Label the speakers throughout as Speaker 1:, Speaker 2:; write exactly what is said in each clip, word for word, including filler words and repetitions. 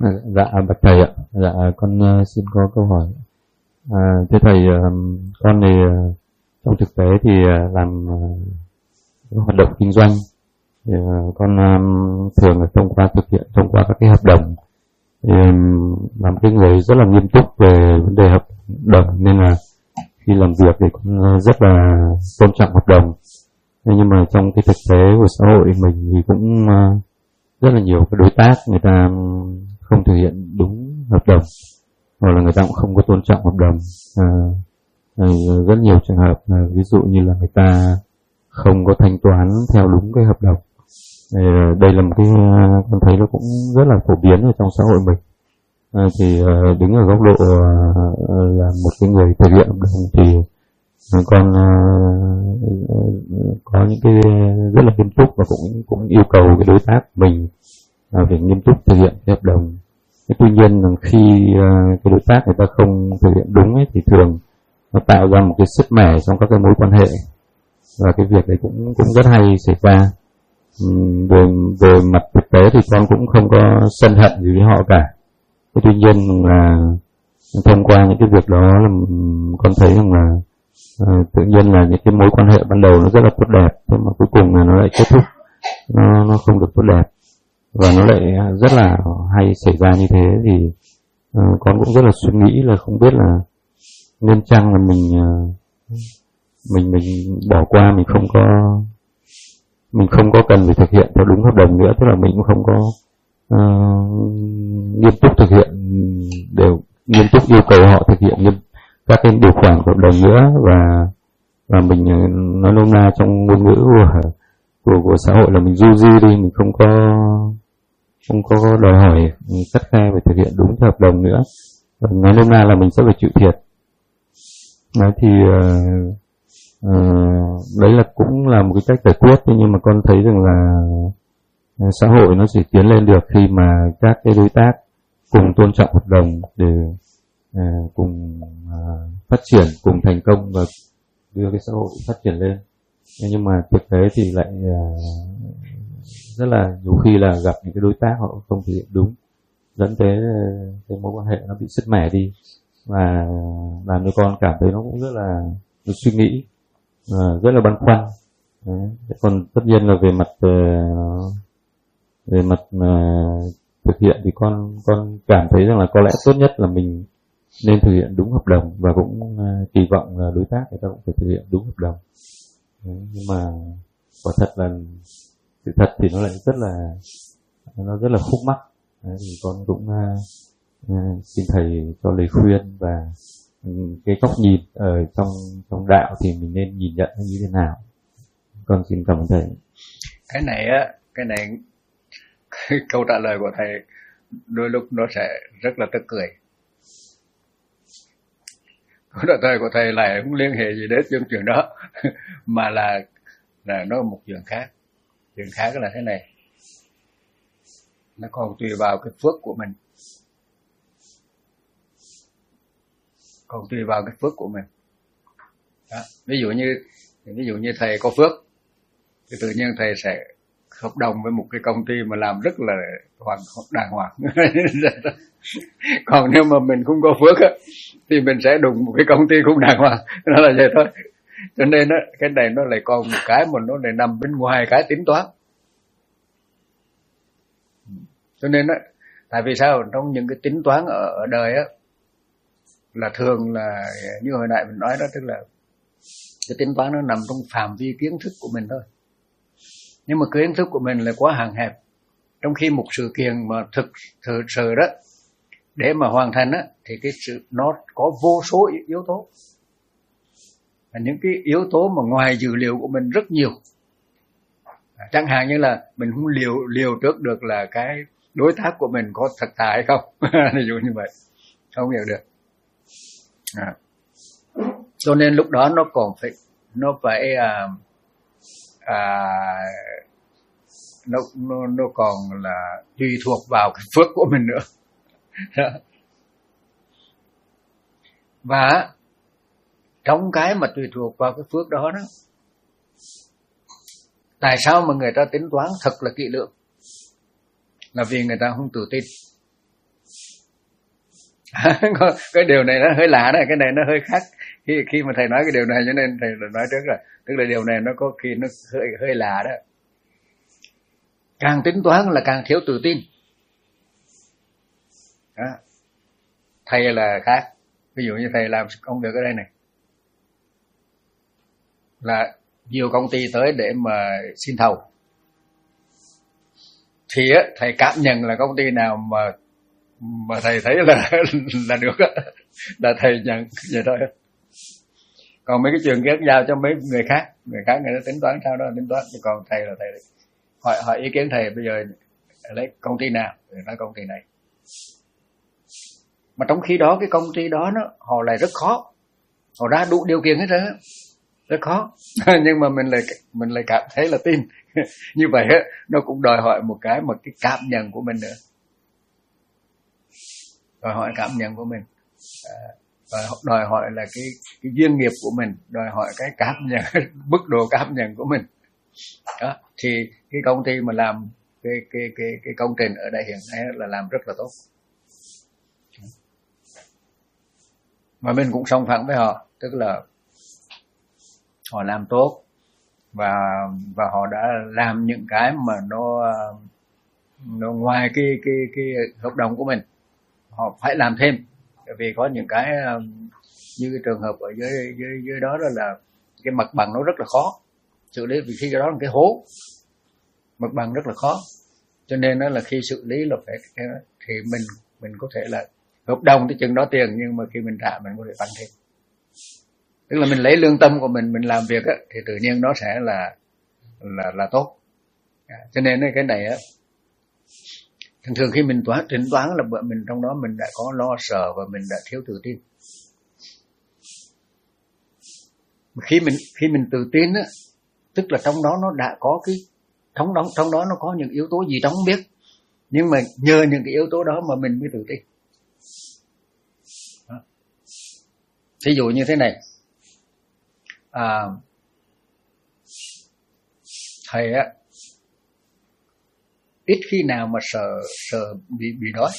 Speaker 1: Dạ bạch thầy ạ. Dạ con uh, xin có câu hỏi. À, thưa thầy, uh, con thì uh, trong thực tế thì uh, làm uh, hoạt động kinh doanh, thì, uh, con um, thường là thông qua thực hiện thông qua các cái hợp đồng. Thì, um, làm cái người rất là nghiêm túc về vấn đề hợp đồng, nên là khi làm việc thì con uh, rất là tôn trọng hợp đồng. Nhưng mà trong cái thực tế của xã hội mình thì cũng uh, rất là nhiều cái đối tác người ta không thực hiện đúng hợp đồng, hoặc là người ta cũng không có tôn trọng hợp đồng. À, à, rất nhiều trường hợp là ví dụ như là người ta không có thanh toán theo đúng cái hợp đồng. À, đây là một cái con thấy nó cũng rất là phổ biến ở trong xã hội mình. À, thì à, đứng ở góc độ à, là một cái người thực hiện hợp đồng thì con à, có những cái rất là nghiêm túc và cũng cũng yêu cầu cái đối tác của mình à, phải nghiêm túc thực hiện cái hợp đồng. Thế tuy nhiên khi uh, cái đối tác người ta không thực hiện đúng ấy, thì thường nó tạo ra một cái sứt mẻ trong các cái mối quan hệ, và cái việc đấy cũng cũng rất hay xảy ra. Uhm, về về mặt thực tế thì con cũng không có sân hận gì với họ cả. Thế tuy nhiên là thông qua những cái việc đó là con thấy rằng là uh, tự nhiên là những cái mối quan hệ ban đầu nó rất là tốt đẹp, nhưng mà cuối cùng là nó lại kết thúc nó nó không được tốt đẹp. Và nó lại rất là hay xảy ra như thế, thì uh, con cũng rất là suy nghĩ là không biết là nên chăng là mình uh, mình mình bỏ qua, mình không có mình không có cần phải thực hiện theo đúng hợp đồng nữa, tức là mình cũng không có uh, nghiêm túc thực hiện đều nghiêm túc yêu cầu họ thực hiện nghiêm các cái điều khoản của hợp đồng nữa, và và mình nói nôm na trong ngôn ngữ của của của xã hội là mình du di đi, mình không có không có đòi hỏi khắt khe phải thực hiện đúng theo hợp đồng nữa. Nói nôm na là mình sẽ phải chịu thiệt. Đấy thì uh, uh, đấy là cũng là một cái cách giải quyết, nhưng mà con thấy rằng là xã hội nó chỉ tiến lên được khi mà các cái đối tác cùng tôn trọng hợp đồng để uh, cùng uh, phát triển, cùng thành công và đưa cái xã hội phát triển lên. Nhưng mà thực tế thì lại uh, rất là nhiều khi là gặp những cái đối tác họ không thực hiện đúng, dẫn tới cái mối quan hệ nó bị sứt mẻ đi, và làm cho con cảm thấy nó cũng rất là được suy nghĩ, uh, rất là băn khoăn. Đấy. Còn tất nhiên là về mặt uh, về mặt uh, thực hiện thì con con cảm thấy rằng là có lẽ tốt nhất là mình nên thực hiện đúng hợp đồng, và cũng uh, kỳ vọng là đối tác người ta cũng phải thực hiện đúng hợp đồng. Đấy. Nhưng mà quả thật là sự thật thì nó lại rất là nó rất là khúc mắc. Đấy, thì con cũng uh, uh, xin thầy cho lời khuyên, và um, cái góc nhìn ở trong trong đạo thì mình nên nhìn nhận nó như thế nào. Con xin cảm ơn thầy.
Speaker 2: Cái này á, cái này cái câu trả lời của thầy đôi lúc nó sẽ rất là tức cười. Câu trả lời của thầy lại không liên hệ gì đến những chuyện đó, mà là là nó một chuyện khác. Chuyện khác là thế này, nó còn tùy vào cái phước của mình, còn tùy vào cái phước của mình. Đó. Ví dụ như ví dụ như thầy có phước thì tự nhiên thầy sẽ hợp đồng với một cái công ty mà làm rất là hoàn đàng hoàng. Còn nếu mà mình không có phước á, thì mình sẽ đụng một cái công ty không đàng hoàng. Nó là vậy thôi. Cho nên á, cái này nó lại còn một cái mà nó lại nằm bên ngoài cái tính toán. Cho nên á, tại vì sao trong những cái tính toán ở, ở đời á, là thường là như hồi nãy mình nói đó, tức là cái tính toán nó nằm trong phạm vi kiến thức của mình thôi. Nhưng mà kiến thức của mình là quá hạn hẹp. Trong khi một sự kiện mà thực, thực sự đó, để mà hoàn thành á, thì cái sự nó có vô số yếu tố. Và những cái yếu tố mà ngoài dữ liệu của mình rất nhiều. Chẳng hạn như là mình không liều, liều trước được là cái đối tác của mình có thật thà hay không. Ví dụ như vậy. Không hiểu được. À. Cho nên lúc đó nó còn phải nó phải à, à, nó, nó, nó còn là tùy thuộc vào cái phước của mình nữa. Và trong cái mà tùy thuộc vào cái phước đó đó, tại sao mà người ta tính toán thật là kỹ lưỡng? Là vì người ta không tự tin. Cái điều này nó hơi lạ đấy, cái này nó hơi khác khi khi mà thầy nói cái điều này, cho nên thầy nói trước là tức là điều này nó có khi nó hơi hơi lạ đó. Càng tính toán là càng thiếu tự tin đó. Thầy là khác, ví dụ như thầy làm công việc ở đây này, là nhiều công ty tới để mà xin thầu, thì á, thầy cảm nhận là công ty nào mà mà thầy thấy là là được á, là thầy nhận vậy thôi. Còn mấy cái chuyện khác giao cho mấy người khác, người khác người ta tính toán sao đó tính toán, chứ còn thầy là thầy hỏi hỏi ý kiến thầy, bây giờ lấy công ty nào thì nói công ty này. Mà trong khi đó cái công ty đó nó họ lại rất khó, họ ra đủ điều kiện hết rồi, rất khó. Nhưng mà mình lại mình lại cảm thấy là tin. Như vậy á, nó cũng đòi hỏi một cái một cái cảm nhận của mình nữa, đòi hỏi cảm nhận của mình, à, đòi, đòi hỏi là cái cái duyên nghiệp của mình, đòi hỏi cái cảm nhận, mức độ cảm nhận của mình đó. Thì cái công ty mà làm cái cái cái cái công trình ở đây hiện nay là làm rất là tốt, mà mình cũng song phẳng với họ, tức là họ làm tốt và và họ đã làm những cái mà nó nó ngoài cái cái cái hợp đồng của mình, họ phải làm thêm, bởi vì có những cái như cái trường hợp ở dưới dưới dưới đó, đó là cái mặt bằng nó rất là khó xử lý, vì khi đó là cái hố, mặt bằng rất là khó, cho nên đó là khi xử lý là phải thì mình mình có thể là hợp đồng tới chừng đó tiền, nhưng mà khi mình trả mình có thể tăng thêm, tức là mình lấy lương tâm của mình mình làm việc á, thì tự nhiên nó sẽ là là là tốt. Cho nên cái này á, thường thường khi mình toán tính toán là vợ mình trong đó mình đã có lo sợ và mình đã thiếu tự tin. Khi mình khi mình tự tin á, tức là trong đó nó đã có cái trong đó trong đó nó có những yếu tố gì trong không biết, nhưng mà nhờ những cái yếu tố đó mà mình mới tự tin. Ví dụ như thế này, à, thầy á ít khi nào mà sợ sợ bị bị đói.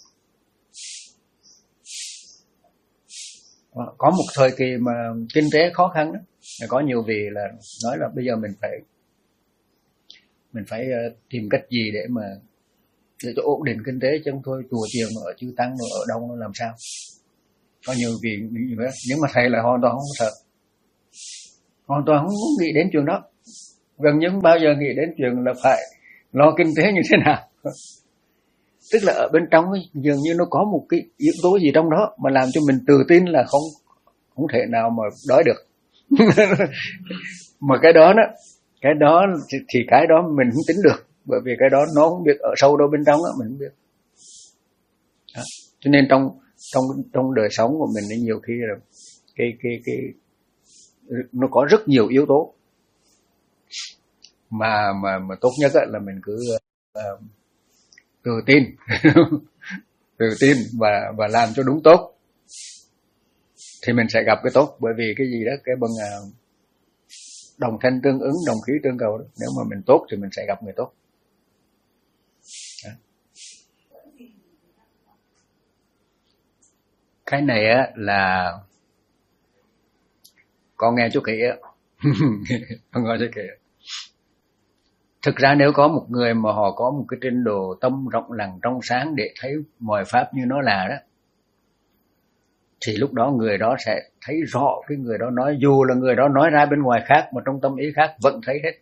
Speaker 2: Có một thời kỳ mà kinh tế khó khăn đó, có nhiều vị là nói là bây giờ mình phải mình phải tìm cách gì để mà để cho ổn định kinh tế, chứ không thôi chùa chiền mà ở chư tăng mà ở đông nó làm sao. Có nhiều vị nghĩ như vậy, nhưng mà thầy là hoàn toàn không sợ, hoàn toàn không nghĩ đến chuyện đó, gần như không bao giờ nghĩ đến chuyện là phải lo kinh tế như thế nào. Tức là ở bên trong ấy, dường như nó có một cái yếu tố gì trong đó mà làm cho mình tự tin là không không thể nào mà đói được. Mà cái đó đó, cái đó thì, thì cái đó mình không tính được, bởi vì cái đó nó không biết ở sâu đâu bên trong đó, mình không biết. Đó. Cho nên trong trong trong đời sống của mình nhiều khi là cái cái cái nó có rất nhiều yếu tố mà mà mà tốt nhất là mình cứ uh, tự tin, tự tin và và làm cho đúng tốt thì mình sẽ gặp cái tốt, bởi vì cái gì đó cái bằng uh, đồng thanh tương ứng, đồng khí tương cầu đó. Nếu mà mình tốt thì mình sẽ gặp người tốt. Đó. Cái này á là con nghe chú kỹ á. Con nghe chú kỹ. Thực ra nếu có một người mà họ có một cái trình độ tâm rộng lặng trong sáng để thấy mọi pháp như nó là đó, thì lúc đó người đó sẽ thấy rõ cái người đó nói, dù là người đó nói ra bên ngoài khác mà trong tâm ý khác vẫn thấy hết.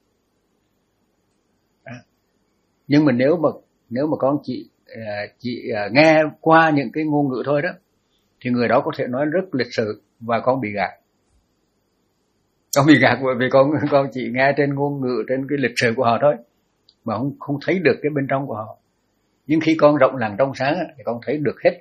Speaker 2: Đó. Nhưng mà nếu mà nếu mà con chị chị nghe qua những cái ngôn ngữ thôi đó, thì người đó có thể nói rất lịch sự và con bị gạt. Con bị gạt bởi vì con con chỉ nghe trên ngôn ngữ, trên cái lịch sử của họ thôi, mà không không thấy được cái bên trong của họ. Nhưng khi con rộng lặng trong sáng thì con thấy được hết.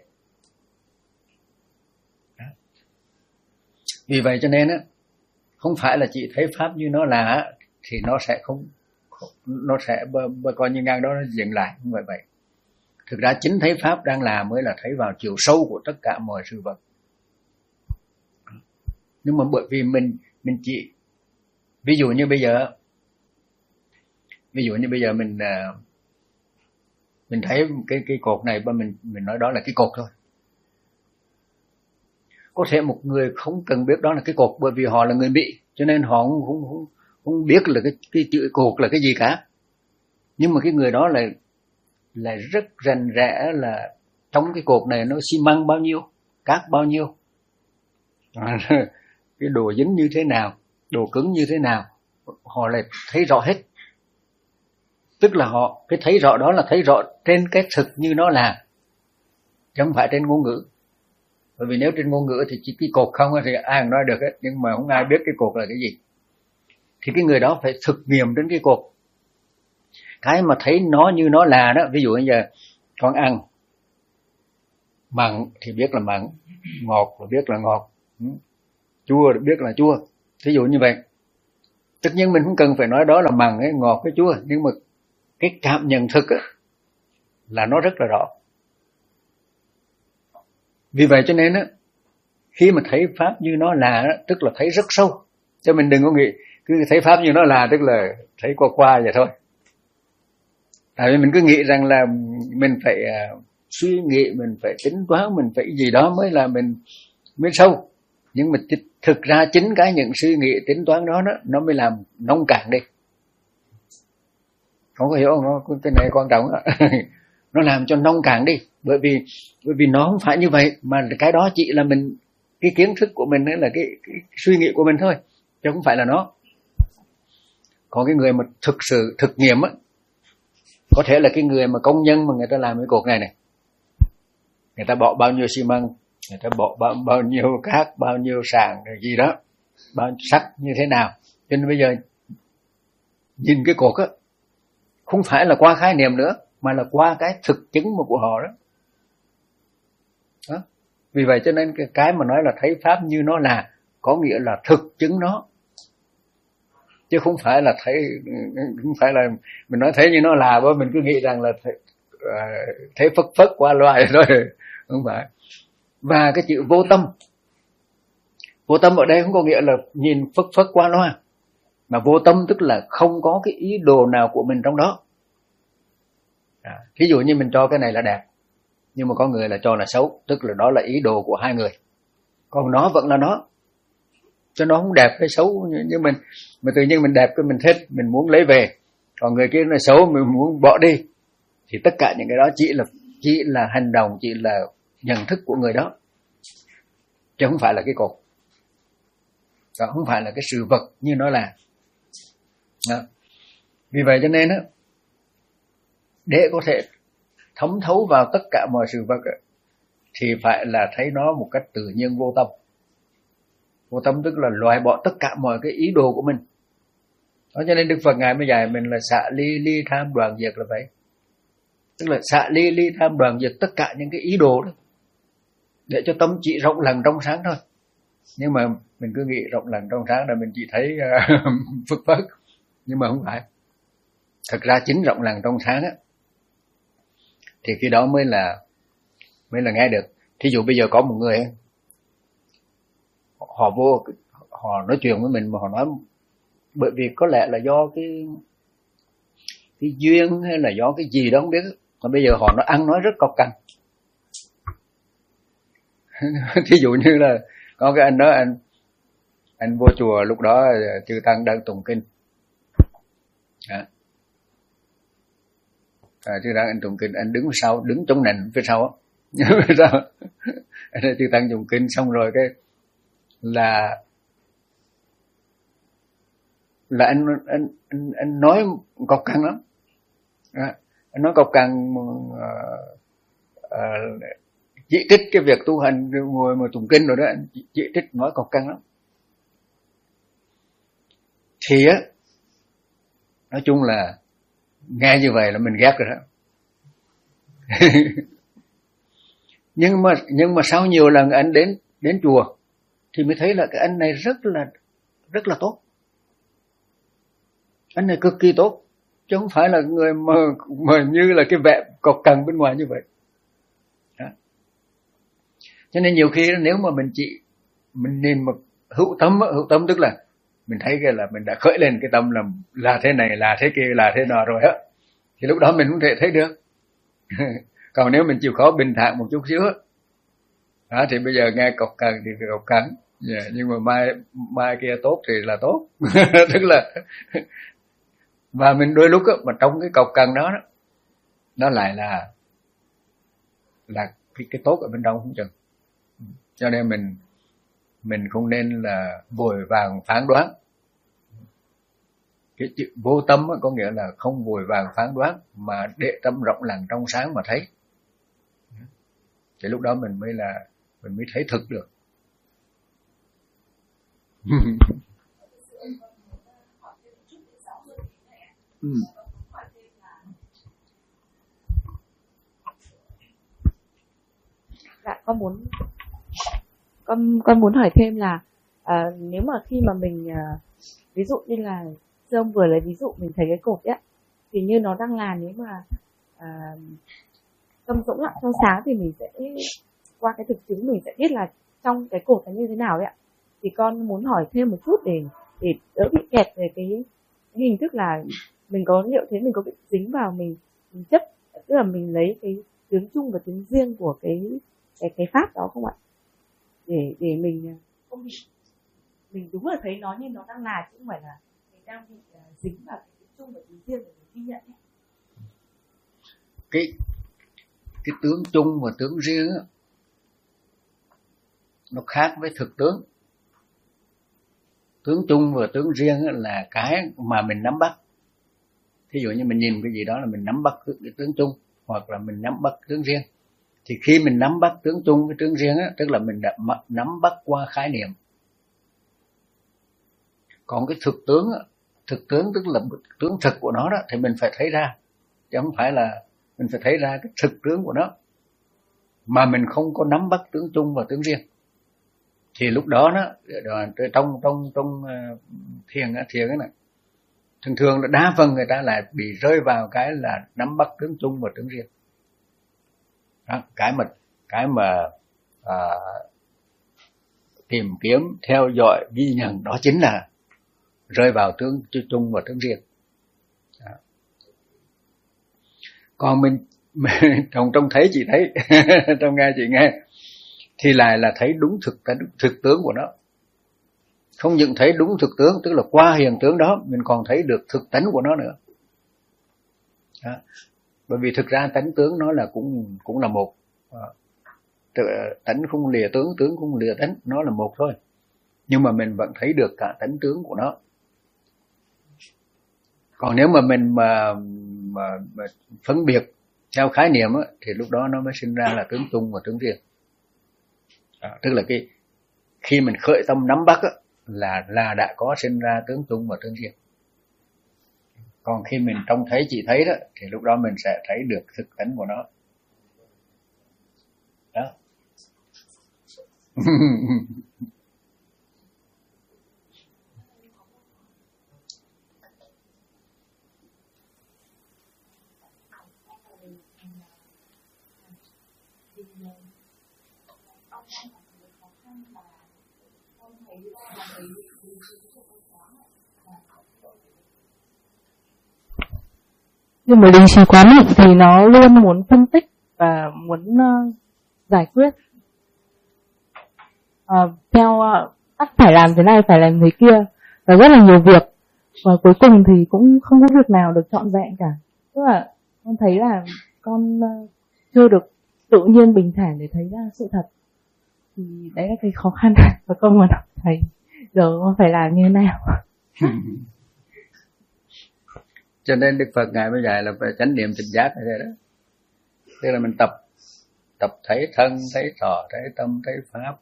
Speaker 2: Đó. Vì vậy cho nên á, không phải là chỉ thấy pháp như nó là thì nó sẽ không, nó sẽ coi như ngang đó nó dừng lại, không phải vậy. Thực ra chính thấy pháp đang là mới là thấy vào chiều sâu của tất cả mọi sự vật. Nhưng mà bởi vì mình mình chỉ ví dụ như bây giờ ví dụ như bây giờ mình mình thấy cái cái cột này, mình mình nói đó là cái cột thôi, có thể một người không cần biết đó là cái cột, bởi vì họ là người Mỹ, cho nên họ không, không, không, không biết là cái, cái chữ cột là cái gì cả. Nhưng mà cái người đó là là rất rành rẽ là trong cái cột này nó xi măng bao nhiêu, cát bao nhiêu, cái đồ dính như thế nào, đồ cứng như thế nào, họ lại thấy rõ hết. Tức là họ cái thấy rõ đó là thấy rõ trên cái thực như nó là, chứ không phải trên ngôn ngữ. Bởi vì nếu trên ngôn ngữ thì chỉ cái cột không thì ai cũng nói được hết, nhưng mà không ai biết cái cột là cái gì. Thì cái người đó phải thực nghiệm đến cái cột. Cái mà thấy nó như nó là đó, ví dụ bây giờ con ăn mặn thì biết là mặn, ngọt là biết là ngọt, chua là biết là chua, ví dụ như vậy. Tất nhiên mình không cần phải nói đó là mặn hay ngọt hay chua, nhưng mà cái cảm nhận thực á, là nó rất là rõ. Vì vậy cho nên á, khi mà thấy pháp như nó là á, tức là thấy rất sâu. Cho mình đừng có nghĩ cứ thấy pháp như nó là tức là thấy qua qua vậy thôi. Tại vì mình cứ nghĩ rằng là mình phải uh, suy nghĩ, mình phải tính toán, mình phải gì đó mới là mình mới sâu. Nhưng mà thực ra chính cái những suy nghĩ tính toán đó, đó nó mới làm nông cạn đi. Không có hiểu không? Cái này quan trọng đó. Nó làm cho nông cạn đi. Bởi vì bởi vì nó không phải như vậy, mà cái đó chỉ là mình, cái kiến thức của mình là cái, cái suy nghĩ của mình thôi, chứ không phải là nó. Còn cái người mà thực sự thực nghiệm á, có thể là cái người mà công nhân mà người ta làm cái cột này này, người ta bỏ bao nhiêu xi măng, người ta bỏ bao, bao nhiêu cát, bao nhiêu sàn gì đó, bao nhiêu sắt như thế nào. Cho nên bây giờ nhìn cái cột á, không phải là qua khái niệm nữa, mà là qua cái thực chứng mà của họ đó. Đó. Vì vậy cho nên cái, cái mà nói là thấy pháp như nó là, có nghĩa là thực chứng nó, chứ không phải là thấy, không phải là mình nói thấy như nó là, bởi mình cứ nghĩ rằng là thấy, thấy phất phất qua loài thôi, không phải. Và cái chữ vô tâm, vô tâm ở đây không có nghĩa là nhìn phất phất qua loa, mà vô tâm tức là không có cái ý đồ nào của mình trong đó. À, ví dụ như mình cho cái này là đẹp, nhưng mà có người là cho là xấu, tức là đó là ý đồ của hai người, còn nó vẫn là nó, cho nó không đẹp hay xấu như mình. Mà tự nhiên mình đẹp cái mình thích, mình muốn lấy về, còn người kia nó xấu mình muốn bỏ đi, thì tất cả những cái đó chỉ là chỉ là hành động, chỉ là nhận thức của người đó, chứ không phải là cái cột, đó không phải là cái sự vật như nó là. Đó. Vì vậy cho nên á, để có thể thấm thấu vào tất cả mọi sự vật á, thì phải là thấy nó một cách tự nhiên vô tâm. Vô tâm tức là loại bỏ tất cả mọi cái ý đồ của mình. Đó, cho nên Đức Phật Ngài mới dạy mình là xả ly ly tham đoạn diệt là vậy. Tức là xả ly ly tham đoạn diệt tất cả những cái ý đồ đó, để cho tâm chỉ rộng lặng trong sáng thôi. Nhưng mà mình cứ nghĩ rộng lặng trong sáng là mình chỉ thấy uh, phức phức, nhưng mà không phải. Thật ra chính rộng lặng trong sáng á, thì khi đó mới là mới là nghe được. Thí dụ bây giờ có một người ấy, họ vô họ nói chuyện với mình mà họ nói, bởi vì có lẽ là do cái cái duyên hay là do cái gì đó không biết, mà bây giờ họ nó ăn nói rất cộc cằn. Thí dụ như là có cái anh đó, anh anh vô chùa lúc đó chư tăng đang tụng kinh, à, à, chư tăng anh tụng kinh, anh đứng sau, đứng trong nền phía sau á. Sao anh chư tăng tụng kinh xong rồi cái là là anh anh anh, anh nói cộc cằn lắm, à, anh nói cộc cằn, uh, uh, chỉ trích cái việc tu hành, ngồi mà tụng kinh rồi đó, anh chỉ trích nói cộc cằn lắm. Thì á, nói chung là nghe như vậy là mình ghét rồi đó. nhưng mà nhưng mà sau nhiều lần anh đến đến chùa thì mới thấy là cái anh này rất là rất là tốt, anh này cực kỳ tốt, chứ không phải là người mà, mà như là cái vẻ cộc cằn bên ngoài như vậy. Đó. Cho nên nhiều khi nếu mà mình chỉ mình nhìn một hữu tâm, hữu tâm tức là mình thấy cái là mình đã khởi lên cái tâm là là thế này, là thế kia, là thế nào rồi á, thì lúc đó mình không thể thấy được. Còn nếu mình chịu khó bình thản một chút xíu, đó, thì bây giờ nghe cọc cần thì cọc cần, yeah, nhưng mà mai mai kia tốt thì là tốt. Tức là và mình đôi lúc á, mà trong cái cọc cần đó, đó nó lại là là cái cái tốt ở bên trong không chừng. Cho nên mình mình không nên là vội vàng phán đoán. Cái chữ vô tâm có nghĩa là không vội vàng phán đoán, mà để tâm rộng lặng trong sáng mà thấy. Thì lúc đó mình mới là mình mới thấy thực được. Ừ.
Speaker 3: Dạ, con muốn con con muốn hỏi thêm là à, nếu mà khi mà mình à, ví dụ như là thưa ông vừa lấy ví dụ mình thấy cái cột ấy, thì như nó đang là nếu mà à, tâm rỗng lặng trong sáng thì mình sẽ qua cái thực chứng mình sẽ biết là trong cái cột là như thế nào ấy ạ. Thì con muốn hỏi thêm một chút để để đỡ bị kẹt về cái, cái hình thức là mình có liệu thế mình có bị dính vào mình, mình chấp, tức là mình lấy cái tướng chung và tướng riêng của cái cái cái pháp đó không ạ? Để để mình không bị mình đúng là thấy nó như nó đang là chứ không phải là mình đang bị uh, dính vào cái tướng chung và tướng riêng để mình ghi nhận ấy.
Speaker 2: Cái cái tướng chung và tướng riêng á, nó khác với thực tướng. Tướng chung và tướng riêng là cái mà mình nắm bắt. Thí dụ như mình nhìn cái gì đó là mình nắm bắt cái tướng chung, hoặc là mình nắm bắt tướng riêng. Thì khi mình nắm bắt tướng chung với tướng riêng á, tức là mình đã nắm bắt qua khái niệm. Còn cái thực tướng á, thực tướng tức là tướng thực của nó đó, thì mình phải thấy ra, chứ không phải là mình phải thấy ra cái thực tướng của nó, mà mình không có nắm bắt tướng chung và tướng riêng. Thì lúc đó nó trong trong trong thiền á, thiền á này, thường thường là đa phần người ta lại bị rơi vào cái là nắm bắt tướng chung và tướng riêng. Đó, cái mà cái mà à, tìm kiếm, theo dõi, ghi nhận, đó chính là rơi vào tướng chung và tướng riêng. Đó. Còn mình, mình trong trong thấy chị thấy, trong nghe chị nghe, thì lại là thấy đúng thực thực tướng của nó. Không những thấy đúng thực tướng, tức là qua hiện tướng đó mình còn thấy được thực tánh của nó nữa. Đó. Bởi vì thực ra tánh tướng nó là cũng cũng là một. Tánh không lìa tướng, tướng không lìa tánh, nó là một thôi. Nhưng mà mình vẫn thấy được cả tánh tướng của nó. Còn nếu mà mình mà, mà, mà phân biệt theo khái niệm á, thì lúc đó nó mới sinh ra là tướng chung và tướng riêng. Đó, tức là cái khi mình khởi tâm nắm bắt á, là là đã có sinh ra tướng chung và tướng riêng. Còn khi mình trông thấy chỉ thấy đó, thì lúc đó mình sẽ thấy được thực tánh của nó. Đó.
Speaker 3: Nhưng mà lý trí quá mạnh thì nó luôn muốn phân tích và muốn uh, giải quyết. Uh, theo uh, bắt phải làm thế này, phải làm thế kia, và rất là nhiều việc. Và cuối cùng thì cũng không có việc nào được trọn vẹn cả. Tức là con thấy là con uh, chưa được tự nhiên bình thản để thấy ra sự thật. Thì đấy là cái khó khăn và con muốn học thầy giờ con phải làm như thế nào.
Speaker 2: Cho nên Đức Phật Ngài mới dạy là phải chánh niệm tỉnh giác như thế đó. Tức là mình tập tập thấy thân, thấy thọ, thấy tâm, thấy pháp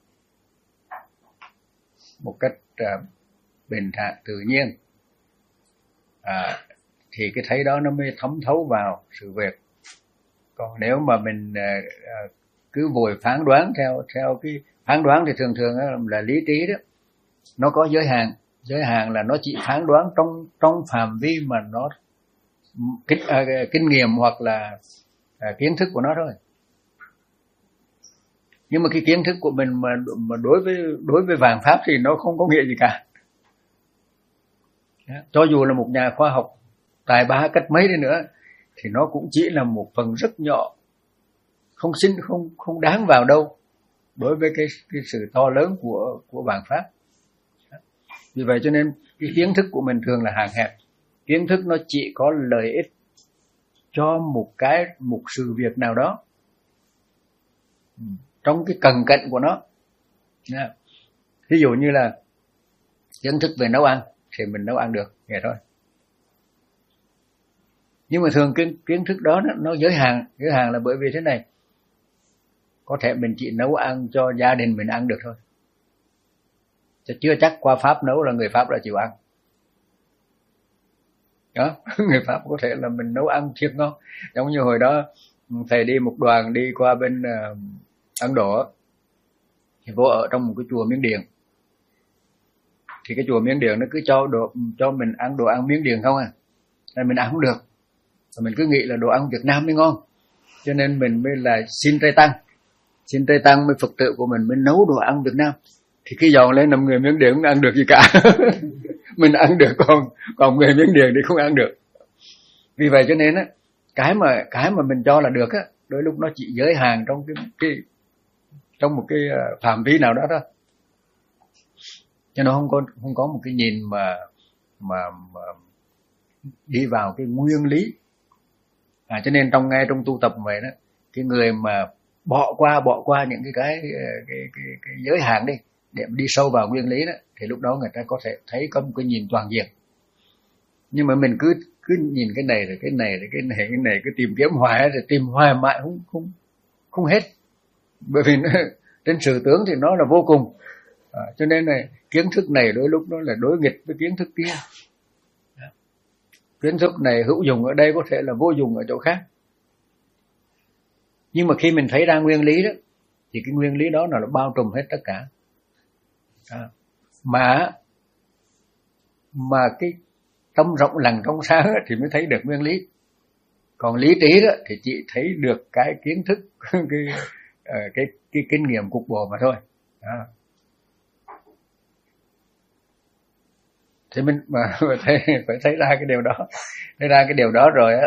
Speaker 2: một cách uh, bình thản tự nhiên. À, thì cái thấy đó nó mới thấm thấu vào sự việc. Còn nếu mà mình uh, uh, cứ vội phán đoán theo theo cái phán đoán thì thường thường là lý trí đó, nó có giới hạn. Giới hạn là nó chỉ phán đoán trong trong phạm vi mà nó kinh, à, kinh nghiệm hoặc là à, kiến thức của nó thôi. Nhưng mà cái kiến thức của mình mà mà đối với đối với vạn pháp thì nó không có nghĩa gì cả. Cho dù là một nhà khoa học tài ba cách mấy đi nữa thì nó cũng chỉ là một phần rất nhỏ, không xin không không đáng vào đâu đối với cái cái sự to lớn của của vạn pháp. Vì vậy cho nên cái kiến thức của mình thường là hạn hẹp. Kiến thức nó chỉ có lợi ích cho một cái một sự việc nào đó trong cái cần cạnh của nó. Ví dụ như là kiến thức về nấu ăn thì mình nấu ăn được vậy thôi. Nhưng mà thường kiến, kiến thức đó nó, nó giới hạn. Giới hạn là bởi vì thế này, có thể mình chỉ nấu ăn cho gia đình mình ăn được thôi, chứ chưa chắc qua Pháp nấu là người Pháp là chịu ăn đó. Người Pháp có thể là mình nấu ăn thiệt ngon. Giống như hồi đó thầy đi một đoàn đi qua bên uh, Ấn Độ, thì vô ở trong một cái chùa Miến Điện. Thì cái chùa Miến Điện nó cứ cho đồ, cho mình ăn đồ ăn Miến Điện không à, nên mình ăn không được. Rồi mình cứ nghĩ là đồ ăn Việt Nam mới ngon, cho nên mình mới là xin Tây Tăng. Xin Tây Tăng mới Phật tử của mình mới nấu đồ ăn Việt Nam. Thì khi dọn lên năm người Miến Điện không ăn được gì cả. Mình ăn được, còn còn người Miến Điện thì không ăn được. Vì vậy cho nên á, cái mà cái mà mình cho là được á, đôi lúc nó chỉ giới hạn trong cái, cái trong một cái phạm vi nào đó thôi, cho nó không có không có một cái nhìn mà mà, mà đi vào cái nguyên lý. À, cho nên trong ngay trong tu tập vậy đó, cái người mà bỏ qua bỏ qua những cái cái cái, cái, cái giới hạn đi để đi sâu vào nguyên lý đó, thì lúc đó người ta có thể thấy có một cái nhìn toàn diện. Nhưng mà mình cứ cứ nhìn cái này rồi cái này rồi cái này cái này cứ tìm kiếm hoài rồi tìm hoài mãi không không không hết. Bởi vì nó, trên sự tướng thì nó là vô cùng. À, cho nên này kiến thức này đôi lúc nó là đối nghịch với kiến thức kia. À, kiến thức này hữu dụng ở đây có thể là vô dụng ở chỗ khác. Nhưng mà khi mình thấy ra nguyên lý đó, thì cái nguyên lý đó là bao trùm hết tất cả. À, mà mà cái tâm rộng lặng trong sáng thì mới thấy được nguyên lý. Còn lý trí đó thì chỉ thấy được cái kiến thức, cái cái cái, cái kinh nghiệm cục bộ mà thôi. À. Thì mình mà phải, phải thấy ra cái điều đó, thấy ra cái điều đó rồi á,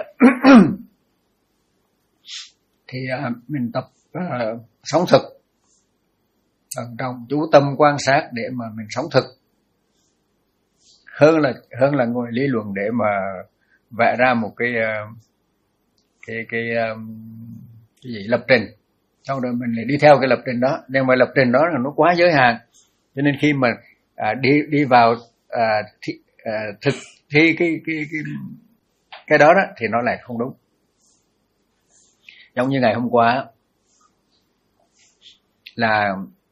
Speaker 2: thì à, mình tập à, sống thực, trong chú tâm quan sát để mà mình sống thực, hơn là hơn là ngồi lý luận để mà vẽ ra một cái cái cái cái gì lập trình, sau đó mình lại đi theo cái lập trình đó. Nhưng mà lập trình đó là nó quá giới hạn, cho nên khi mà à, đi đi vào à, thi, à, thực thi cái cái cái cái đó đó thì nó lại không đúng. Giống như ngày hôm qua là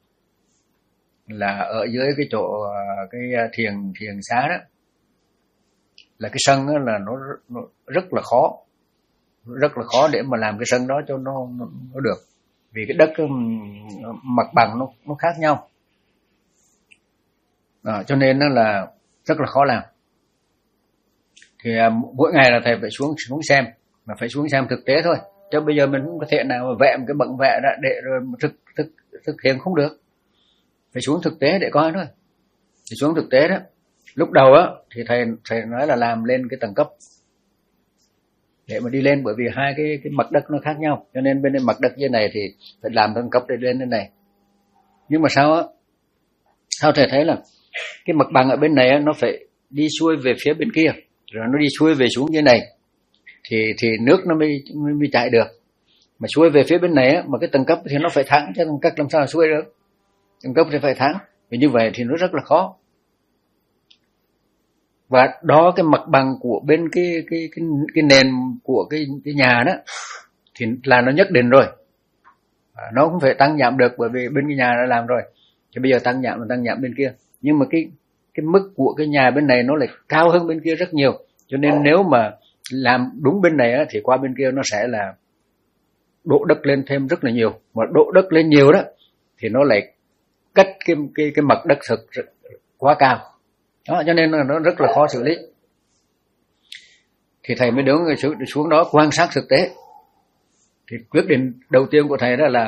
Speaker 2: là ở dưới cái chỗ cái thiền thiền xá đó, là cái sân đó là nó, nó rất là khó, rất là khó để mà làm cái sân đó cho nó nó, nó được, vì cái đất mặt bằng nó nó khác nhau. À, cho nên nó là rất là khó làm. Thì à, mỗi ngày là thầy phải xuống xuống xem, mà phải xuống xem thực tế thôi, chứ bây giờ mình không có thể nào mà vẽ một cái bận vẽ ra để rồi thực thực thực hiện không được. Phải xuống thực tế để coi thôi. Thì xuống thực tế đó, lúc đầu á thì thầy thầy nói là làm lên cái tầng cấp để mà đi lên, bởi vì hai cái cái mặt đất nó khác nhau, cho nên bên đây mặt đất như này thì phải làm tầng cấp để lên đến này. Nhưng mà sao á, sao thầy thấy là cái mặt bằng ở bên này á, nó phải đi xuôi về phía bên kia, rồi nó đi xuôi về xuống như này, thì thì nước nó mới mới, mới chạy được. Mà xuôi về phía bên này á, mà cái tầng cấp thì nó phải thẳng, chứ tầng cấp làm sao xuôi được. Tầng cấp thì phải thẳng, vì như vậy thì nó rất là khó. Và đó cái mặt bằng của bên cái cái cái cái nền của cái cái nhà đó thì là nó nhất định rồi. À, nó không phải tăng giảm được, bởi vì bên cái nhà đã làm rồi. Thì bây giờ tăng giảm là tăng giảm bên kia. Nhưng mà cái cái mức của cái nhà bên này nó lại cao hơn bên kia rất nhiều. Cho nên nếu mà làm đúng bên này á, thì qua bên kia nó sẽ là đổ đất lên thêm rất là nhiều. Mà đổ đất lên nhiều đó thì nó lại cách cái cái cái mặt đất thực quá cao. Đó, cho nên nó rất là khó xử lý. Thì thầy mới đưa người xuống đó quan sát thực tế. Thì quyết định đầu tiên của thầy đó là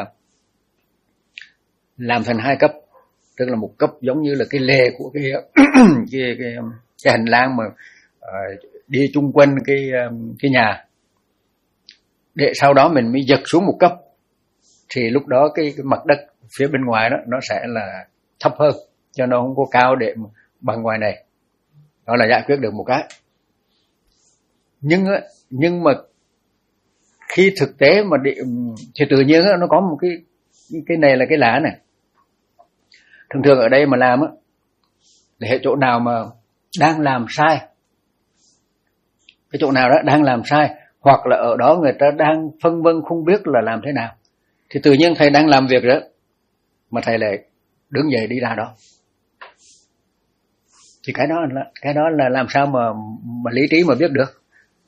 Speaker 2: làm thành hai cấp, tức là một cấp giống như là cái lề của cái cái, cái, cái hành lang mà uh, đi chung quanh cái cái nhà, để sau đó mình mới giật xuống một cấp. Thì lúc đó cái, cái mặt đất phía bên ngoài đó nó sẽ là thấp hơn, cho nó không có cao để bằng ngoài này. Đó là giải quyết được một cái. Nhưng nhưng mà khi thực tế mà đi, thì tự nhiên nó có một cái cái này là cái lá này. Thường thường ở đây mà làm á, để hệ chỗ nào mà đang làm sai, cái chỗ nào đó đang làm sai, hoặc là ở đó người ta đang phân vân không biết là làm thế nào, thì tự nhiên thầy đang làm việc đó mà thầy lại đứng dậy đi ra đó, thì cái đó là cái đó là làm sao mà mà lý trí mà biết được.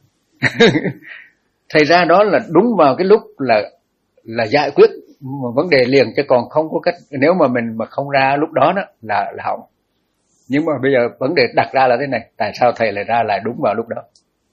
Speaker 2: Thầy ra đó là đúng vào cái lúc là là giải quyết một vấn đề liền, chứ còn không có cách. Nếu mà mình mà không ra lúc đó đó là là hỏng. Nhưng mà bây giờ vấn đề đặt ra là thế này, tại sao thầy lại ra lại đúng vào lúc đó?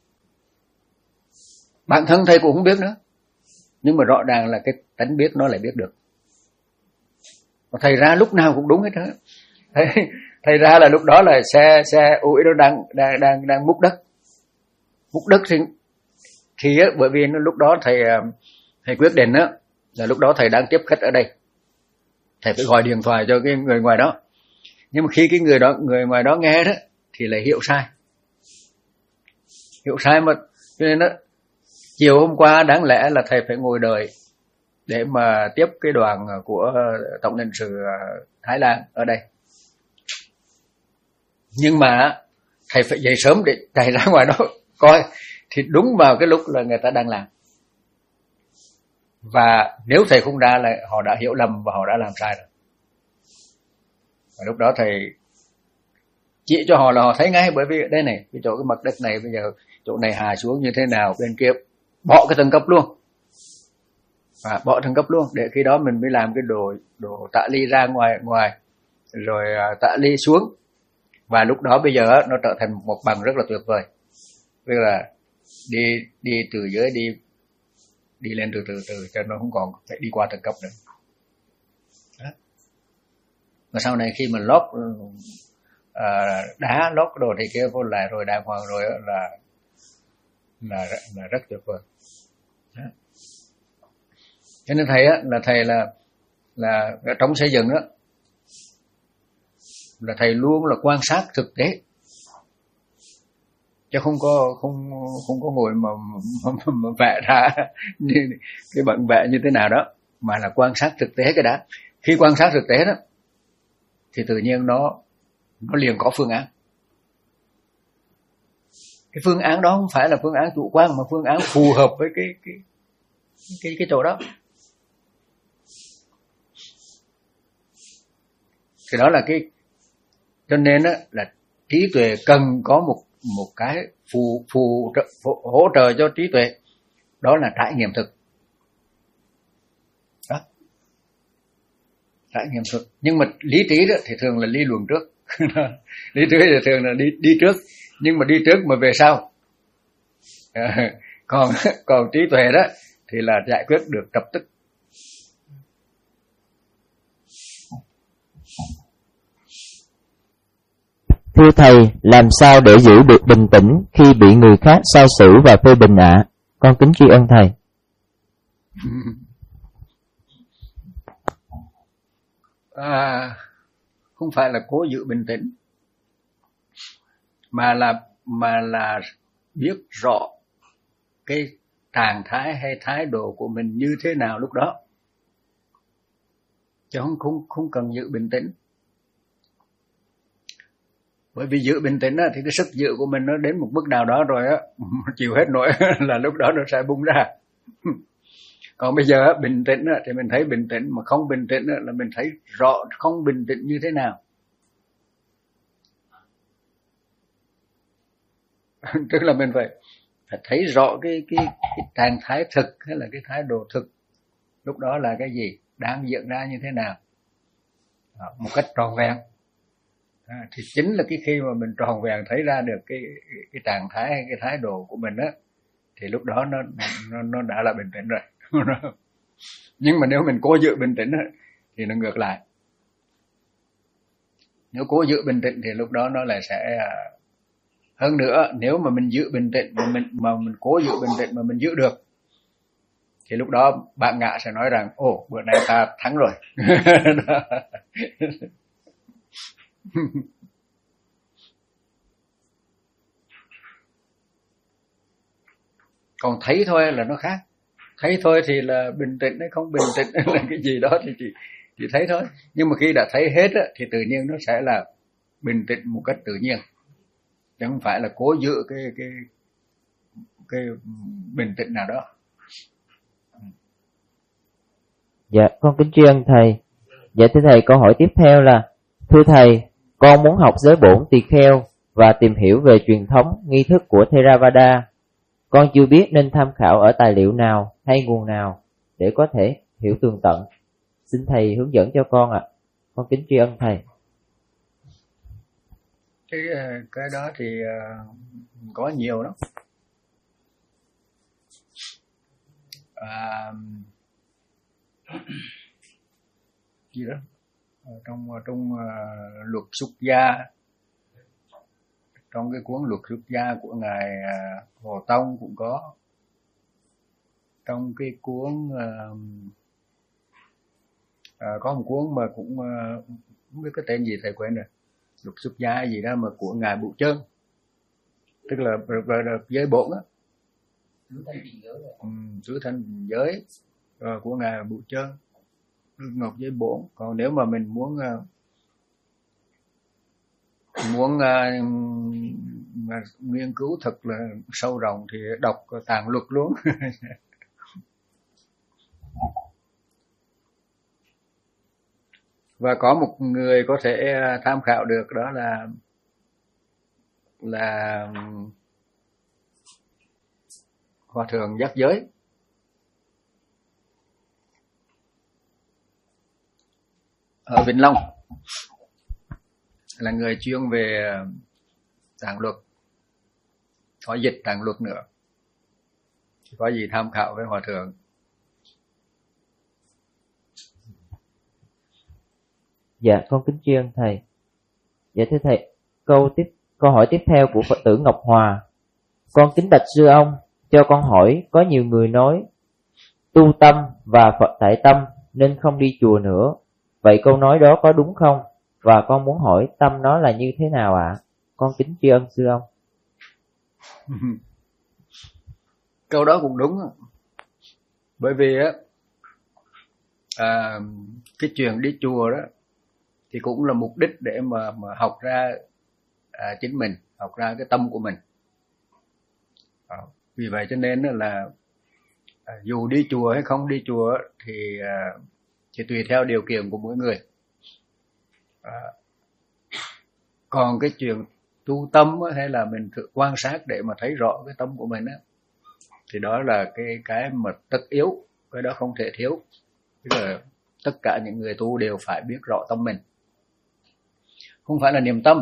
Speaker 2: Bản thân thầy cũng không biết nữa, nhưng mà rõ ràng là cái tánh biết nó lại biết được. Và thầy ra lúc nào cũng đúng hết đó. Thầy, thầy ra là lúc đó là xe xe ủi nó đang đang đang đang múc đất, múc đất thì thì á, bởi vì nó lúc đó thầy thầy quyết định á là lúc đó thầy đang tiếp khách ở đây, thầy phải gọi điện thoại cho cái người ngoài đó. Nhưng mà khi cái người đó người ngoài đó nghe đó thì lại hiểu sai, hiểu sai mà cho nên đó chiều hôm qua đáng lẽ là thầy phải ngồi đợi để mà tiếp cái đoàn của tổng lãnh sự Thái Lan ở đây. Nhưng mà thầy phải dậy sớm để chạy ra ngoài đó coi, thì đúng vào cái lúc là người ta đang làm. Và nếu thầy không ra là họ đã hiểu lầm và họ đã làm sai rồi. Và lúc đó thầy chỉ cho họ là họ thấy ngay, bởi vì đây này, cái chỗ cái mặt đất này bây giờ chỗ này hạ xuống như thế nào, bên kia bỏ cái tầng cấp luôn, à, bỏ tầng cấp luôn, để khi đó mình mới làm cái đồ đồ tạ ly ra ngoài ngoài rồi tạ ly xuống. Và lúc đó bây giờ nó trở thành một bằng rất là tuyệt vời, tức là đi đi từ dưới đi đi lên từ từ từ cho nó không còn phải đi qua tầng cấp nữa. Đó. Và sau này khi mà lót à, đá lót đồ thì kia vô lại rồi đàng hoàng rồi là là là rất tuyệt vời. Đó. Cho nên thầy á là thầy là là trong xây dựng đó là thầy luôn là quan sát thực tế, chứ không có không không có ngồi mà, mà, mà, mà vẽ ra cái bận vẽ như thế nào đó, mà là quan sát thực tế cái đã. Khi quan sát thực tế đó thì tự nhiên nó nó liền có phương án. Cái phương án đó không phải là phương án chủ quan, mà phương án phù hợp với cái cái cái cái chỗ đó. Thì đó là cái, cho nên á là trí tuệ cần có một một cái phù phù, phù hỗ trợ cho trí tuệ, đó là trải nghiệm thực. Đó, trải nghiệm thực. Nhưng mà lý trí đó thì thường là lý luận trước. Lý trí thì thường là đi đi trước, nhưng mà đi trước mà về sau. còn còn trí tuệ đó thì là giải quyết được lập tức.
Speaker 4: Thưa Thầy, làm sao để giữ được bình tĩnh khi bị người khác sai xử và phê bình ạ? À? Con kính tri ân Thầy.
Speaker 2: À, không phải là cố giữ bình tĩnh, mà là mà là biết rõ cái trạng thái hay thái độ của mình như thế nào lúc đó, chứ không không không cần giữ bình tĩnh. Bởi vì giữ bình tĩnh á, thì cái sức giữ của mình nó đến một mức nào đó rồi á, chịu hết nổi là lúc đó nó sẽ bung ra. Còn bây giờ á, bình tĩnh á, thì mình thấy bình tĩnh, mà không bình tĩnh á, là mình thấy rõ không bình tĩnh như thế nào. Tức là mình phải, phải thấy rõ cái, cái, cái trạng thái thực hay là cái thái độ thực lúc đó là cái gì, đang diễn ra như thế nào, đó, một cách tròn vẹn. À, thì chính là cái khi mà mình tròn vẹn thấy ra được cái cái trạng thái hay cái thái độ của mình á, thì lúc đó nó nó nó đã là bình tĩnh rồi. Nhưng mà nếu mình cố giữ bình tĩnh á, thì nó ngược lại. Nếu cố giữ bình tĩnh thì lúc đó nó lại sẽ hơn nữa. Nếu mà mình giữ bình tĩnh mà mình mà mình cố giữ bình tĩnh mà mình giữ được, thì lúc đó bạn ngạ sẽ nói rằng ồ, bữa nay ta thắng rồi. Còn thấy thôi là nó khác. Thấy thôi thì là bình tĩnh hay không bình tĩnh là cái gì đó thì chỉ, chỉ thấy thôi. Nhưng mà khi đã thấy hết á, thì tự nhiên nó sẽ là bình tĩnh một cách tự nhiên, chứ không phải là cố giữ cái cái cái bình tĩnh nào đó.
Speaker 4: Dạ, con kính tri ân thầy. Dạ thưa thầy, câu hỏi tiếp theo là: thưa thầy, con muốn học giới bổn tỳ kheo và tìm hiểu về truyền thống nghi thức của Theravada. Con chưa biết nên tham khảo ở tài liệu nào hay nguồn nào để có thể hiểu tường tận. Xin thầy hướng dẫn cho con ạ. À. Con kính tri ân thầy.
Speaker 2: Cái cái đó thì uh, có nhiều lắm. À, gì đó trong trong uh, luật xuất gia, trong cái cuốn luật xuất gia của ngài uh, Hồ Tông cũng có, trong cái cuốn uh, uh, có một cuốn mà cũng uh, không biết cái tên gì thầy quên rồi, luật xuất gia gì đó mà của ngài Bụt Chơn, tức là, là, là giới bổn á, tứ thanh bình giới uh, của ngài Bụt Chơn, ngọc giới bổn. Còn nếu mà mình muốn uh, muốn uh, mà nghiên cứu thật là sâu rộng thì đọc tạng luật luôn. Và có một người có thể tham khảo được, đó là là Hòa thượng Giác Giới. Ở Vĩnh Long, là người chuyên về tạng luật, có dịch tạng luật nữa. Có gì tham khảo với Hòa thượng.
Speaker 4: Dạ, con kính tri ân thầy. Dạ thưa thầy, câu tiếp câu hỏi tiếp theo của Phật tử Ngọc Hòa. Con kính bạch sư ông, cho con hỏi, có nhiều người nói tu tâm và Phật tại tâm nên không đi chùa nữa. Vậy câu nói đó có đúng không? Và con muốn hỏi tâm nó là như thế nào ạ? À? Con kính tri ân sư ông.
Speaker 2: Câu đó cũng đúng. Bởi vì á, à, cái chuyện đi chùa đó thì cũng là mục đích để mà, mà học ra à, chính mình, học ra cái tâm của mình. À, vì vậy cho nên là à, dù đi chùa hay không đi chùa thì à, thì tùy theo điều kiện của mỗi người. À, còn cái chuyện tu tâm hay là mình tự quan sát để mà thấy rõ cái tâm của mình á, thì đó là cái cái mà tất yếu, cái đó không thể thiếu. Tức là tất cả những người tu đều phải biết rõ tâm mình, không phải là niệm tâm.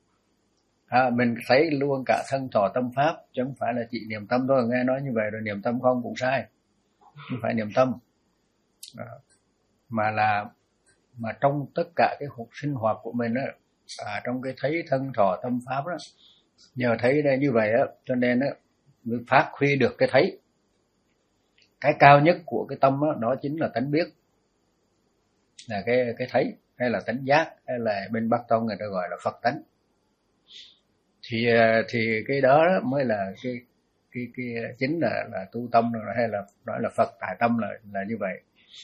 Speaker 2: À, mình thấy luôn cả thân thọ tâm pháp, chứ không phải là chỉ niệm tâm thôi. Nghe nói như vậy rồi niệm tâm không cũng sai, không phải niệm tâm. À, mà là mà trong tất cả cái cuộc sinh hoạt của mình á, à, trong cái thấy thân thọ tâm pháp đó, nhờ thấy đây như vậy á, cho nên á mới phát huy được cái thấy. Cái cao nhất của cái tâm á, đó chính là tánh biết, là cái cái thấy, hay là tánh giác, hay là bên Bắc Tông người ta gọi là Phật tánh. Thì thì cái đó mới là cái cái cái chính là là tu tâm, hay là nói là Phật tại tâm, là là như vậy.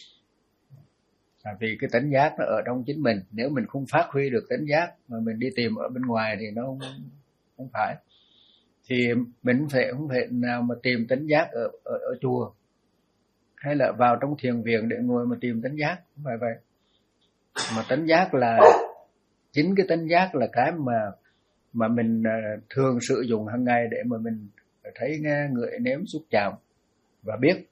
Speaker 2: À, vì cái tánh giác nó ở trong chính mình. Nếu mình không phát huy được tánh giác mà mình đi tìm ở bên ngoài thì nó không, không phải. Thì mình phải không thể nào mà tìm tánh giác ở, ở ở chùa, hay là vào trong thiền viện để ngồi mà tìm tánh giác, không phải vậy. Mà tánh giác là chính cái tánh giác là cái mà mà mình thường sử dụng hàng ngày để mà mình thấy, nghe, ngửi, nếm, xúc chạm và biết.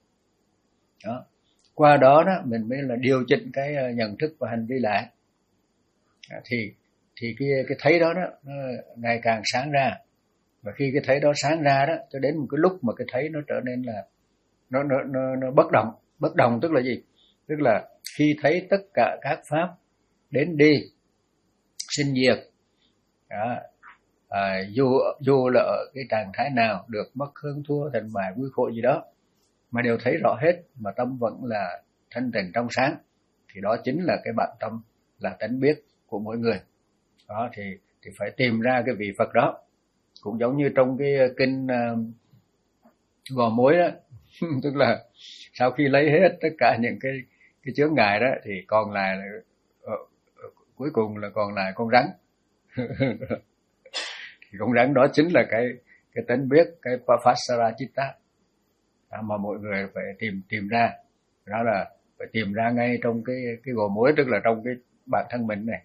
Speaker 2: Đó. Qua đó đó mình mới là điều chỉnh cái nhận thức và hành vi lại. Thì thì cái cái thấy đó đó nó ngày càng sáng ra. Và khi cái thấy đó sáng ra đó, cho đến một cái lúc mà cái thấy nó trở nên là nó nó nó, nó bất động. Bất động tức là gì? Tức là khi thấy tất cả các pháp đến đi, sinh diệt, đó, à, dù dù là ở cái trạng thái nào, được mất hơn thua thành bại vui khổ gì đó, mà đều thấy rõ hết, mà tâm vẫn là thanh tịnh trong sáng, thì đó chính là cái bản tâm, là tánh biết của mỗi người. Đó thì thì phải tìm ra cái vị Phật đó. Cũng giống như trong cái kinh uh, Gò Mối đó tức là sau khi lấy hết tất cả những cái cái chướng ngại đó thì còn lại là, uh, uh, cuối cùng là còn lại con rắn. Thì con rắn đó chính là cái cái tánh biết, cái Papasara Chitta mà mọi người phải tìm tìm ra. Đó là phải tìm ra ngay trong cái cái Gò Mối, tức là trong cái bản thân mình này,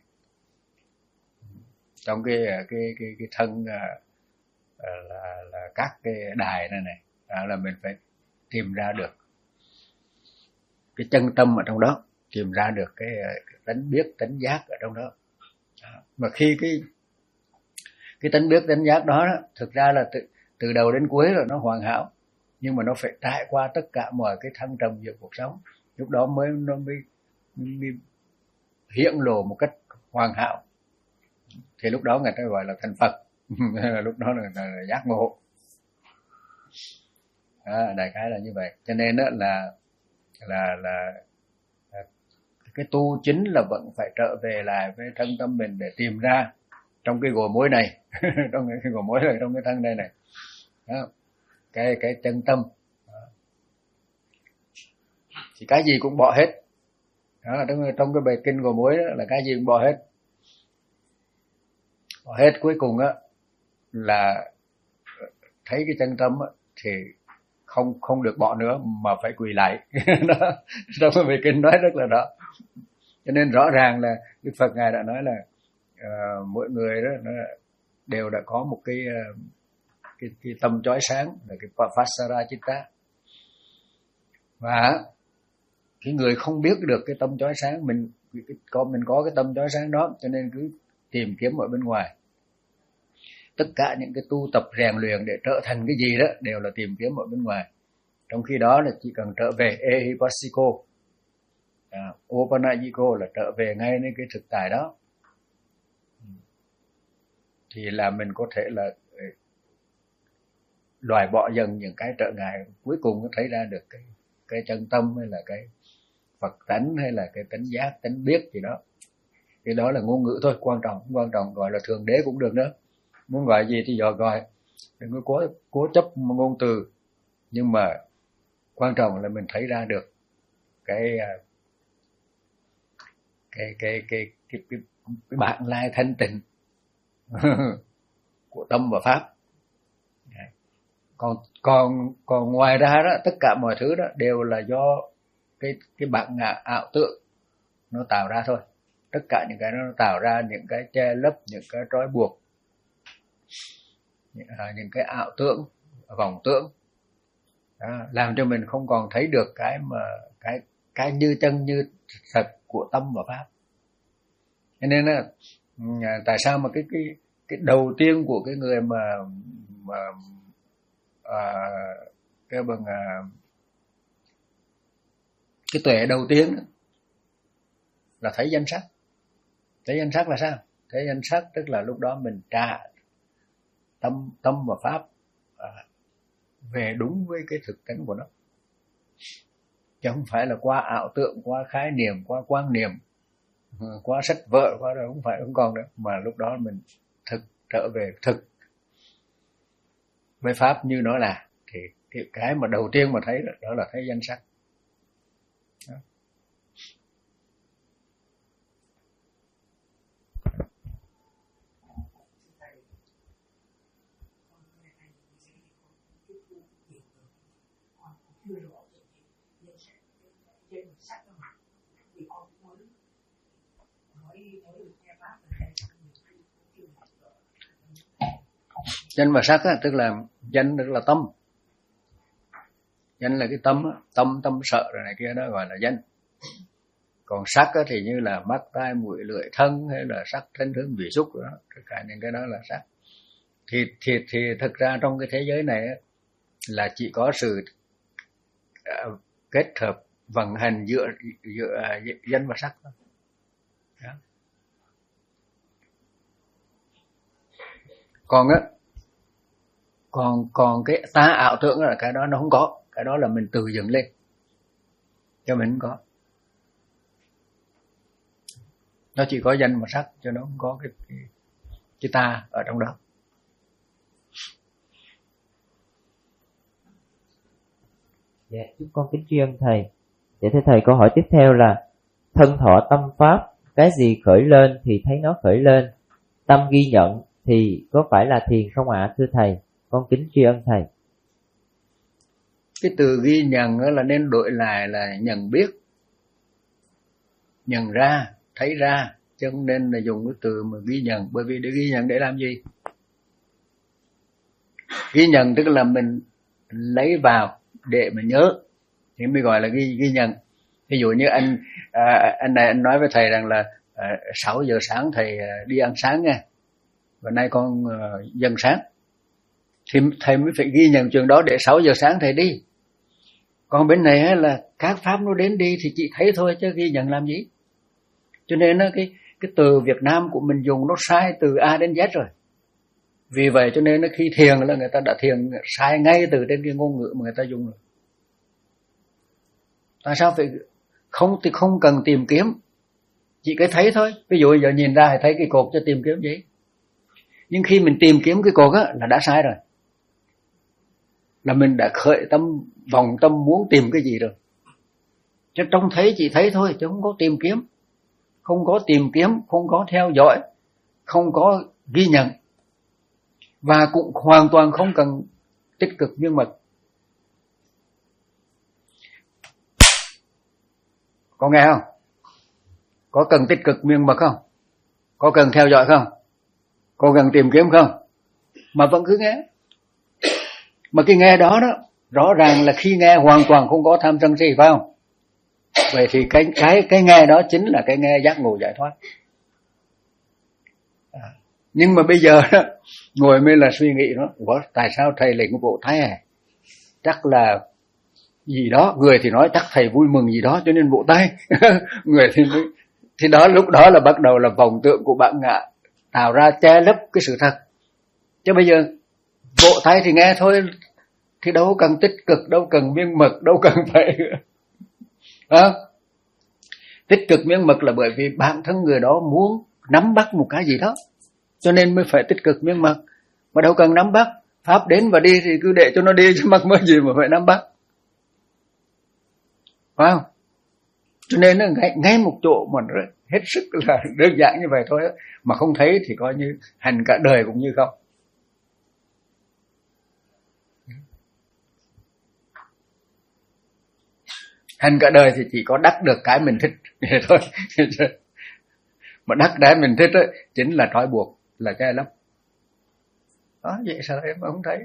Speaker 2: trong cái cái cái cái thân uh, là là các cái đài này này. Đó là mình phải tìm ra được cái chân tâm ở trong đó, tìm ra được cái, cái tánh biết, tánh giác ở trong đó. Đó. Mà khi cái cái tánh biết, tánh giác đó, đó thực ra là từ, từ đầu đến cuối là nó hoàn hảo, nhưng mà nó phải trải qua tất cả mọi cái thăng trầm giữa cuộc sống, lúc đó mới nó mới, mới hiện lộ một cách hoàn hảo, thì lúc đó người ta gọi là thành Phật. Lúc đó là, là, là giác ngộ. À, đại khái là như vậy. Cho nên đó là là là cái tu chính là vẫn phải trở về lại với thân tâm mình để tìm ra trong cái Gò Mối này, trong cái Gò Mối này, trong cái thân này này, đó, cái cái chân tâm. Đó. Thì cái gì cũng bỏ hết. Đó, trong, trong cái bài kinh Gò Mối đó là cái gì cũng bỏ hết. Bỏ hết cuối cùng á là thấy cái chân tâm á, thì không không được bỏ nữa mà phải quỳ lại. Đó, trong cái bài kinh nói rất là rõ. Cho nên rõ ràng là Đức Phật ngài đã nói là uh, mỗi người đó nó đều đã có một cái uh, cái, cái tâm chói sáng, là cái Papasara Chitta. Và cái người không biết được cái tâm chói sáng, mình có mình có cái tâm chói sáng đó, cho nên cứ tìm kiếm ở bên ngoài. Tất cả những cái tu tập rèn luyện để trở thành cái gì đó đều là tìm kiếm ở bên ngoài. Trong khi đó là chỉ cần trở về Ehipassiko, à, Opanajiko là trở về ngay đến cái thực tại đó, thì là mình có thể là loại bỏ dần những cái trở ngại, cuối cùng nó thấy ra được cái, cái chân tâm, hay là cái Phật tánh, hay là cái tánh giác, tánh biết gì đó. Cái đó là ngôn ngữ thôi, quan trọng quan trọng gọi là Thượng Đế cũng được nữa, muốn gọi gì thì giờ gọi, đừng có cố, cố chấp ngôn từ, nhưng mà quan trọng là mình thấy ra được cái cái cái cái cái, cái, cái bản lai thanh tịnh của tâm và pháp. Còn còn còn ngoài ra đó, tất cả mọi thứ đó đều là do cái cái bản ngã ảo tượng nó tạo ra thôi. Tất cả những cái nó tạo ra những cái che lấp, những cái trói buộc, những, những cái ảo tượng, vọng tưởng, đó, làm cho mình không còn thấy được cái mà cái cái như chân như thật của tâm và pháp. Cho nên là tại sao mà cái cái cái đầu tiên của cái người mà mà à, cái bằng à, cái tuệ đầu tiên là thấy danh sắc. Thấy danh sắc là sao? Thấy danh sắc tức là lúc đó mình trả tâm tâm và pháp à, về đúng với cái thực tánh của nó, chứ không phải là qua ảo tượng, qua khái niệm, qua quan niệm, qua sách vở, qua đâu, không phải, không còn nữa, mà lúc đó mình thực trở về thực với pháp như nó là, thì cái, cái mà đầu tiên mà thấy đó, đó là thấy danh sắc. Đó. Danh và sắc á, tức là danh tức là tâm, danh là cái tâm á, tâm tâm sợ rồi này kia đó gọi là danh. Còn sắc á, thì như là mắt tai mũi lưỡi thân, hay là sắc thân hương vị xúc đó, tất cả những cái đó là sắc. Thì thì thì thực ra trong cái thế giới này á, là chỉ có sự uh, kết hợp vận hành giữa giữa uh, danh và sắc thôi. Đó. Còn á còn còn cái ta ảo tưởng là cái đó nó không có, cái đó là mình tự dựng lên cho mình không có. Nó chỉ có danh và sắc, cho nó không có cái, cái, cái ta ở trong đó.
Speaker 4: Dạ, chúng con kính tri ân thầy. Dạ thưa thầy, câu hỏi tiếp theo là thân thọ tâm pháp, cái gì khởi lên thì thấy nó khởi lên, tâm ghi nhận thì có phải là thiền không ạ? À? Thưa thầy, con kính tri ân thầy.
Speaker 2: Cái từ ghi nhận là nên đổi lại là nhận biết, nhận ra, thấy ra, chứ không nên là dùng cái từ mà ghi nhận. Bởi vì để ghi nhận để làm gì? Ghi nhận tức là mình lấy vào để mà nhớ thì mới gọi là ghi ghi nhận. Ví dụ như anh à, anh này anh nói với thầy rằng là à, sáu giờ sáng thầy đi ăn sáng nha, và nay con à, dần sáng, thì thầy mới phải ghi nhận chuyện đó để sáu giờ sáng thầy đi. Còn bên này là các pháp nó đến đi thì chị thấy thôi chứ ghi nhận làm gì. Cho nên cái cái từ Việt Nam của mình dùng nó sai từ A đến Z rồi. Vì vậy cho nên khi thiền là người ta đã thiền sai ngay từ trên cái ngôn ngữ mà người ta dùng rồi. Tại sao phải không thì không cần tìm kiếm, chỉ cái thấy thôi. Ví dụ giờ nhìn ra thì thấy cái cột cho tìm kiếm gì. Nhưng khi mình tìm kiếm cái cột á là đã sai rồi. Là mình đã khởi tâm vòng tâm muốn tìm cái gì rồi. Chứ trong thấy chỉ thấy thôi chứ không có tìm kiếm. Không có tìm kiếm, không có theo dõi, không có ghi nhận. Và cũng hoàn toàn không cần tích cực miên mật. Có nghe không? Có cần tích cực miên mật không? Có cần theo dõi không? Có cần tìm kiếm không? Mà vẫn cứ nghe. Mà cái nghe đó đó, rõ ràng là khi nghe hoàn toàn không có tham sân si, phải không? Vậy thì cái cái cái nghe đó chính là cái nghe giác ngộ giải thoát. À, nhưng mà bây giờ đó, ngồi mới là suy nghĩ nó, ủa tại sao thầy lại có bộ thái à? Chắc là gì đó, người thì nói chắc thầy vui mừng gì đó cho nên bộ tay. Người thì nói, thì đó lúc đó là bắt đầu là vọng tượng của bạn ngạ tạo ra che lấp cái sự thật. Chứ bây giờ bộ tay thì nghe thôi, thì đâu cần tích cực, đâu cần miên mật, đâu cần phải à, tích cực miên mật là bởi vì bản thân người đó muốn nắm bắt một cái gì đó cho nên mới phải tích cực miên mật. Mà đâu cần nắm bắt, pháp đến và đi thì cứ để cho nó đi, chứ mắc mớ gì mà phải nắm bắt, phải không? Cho nên nó ngay, ngay một chỗ mà nó hết sức là đơn giản như vậy thôi đó. Mà không thấy thì coi như hành cả đời cũng như không. Hành cả đời thì chỉ có đắc được cái mình thích vậy thôi. Mà đắc cái mình thích ấy, chính là trói buộc, là che lấp. Đó, vậy sao em không thấy?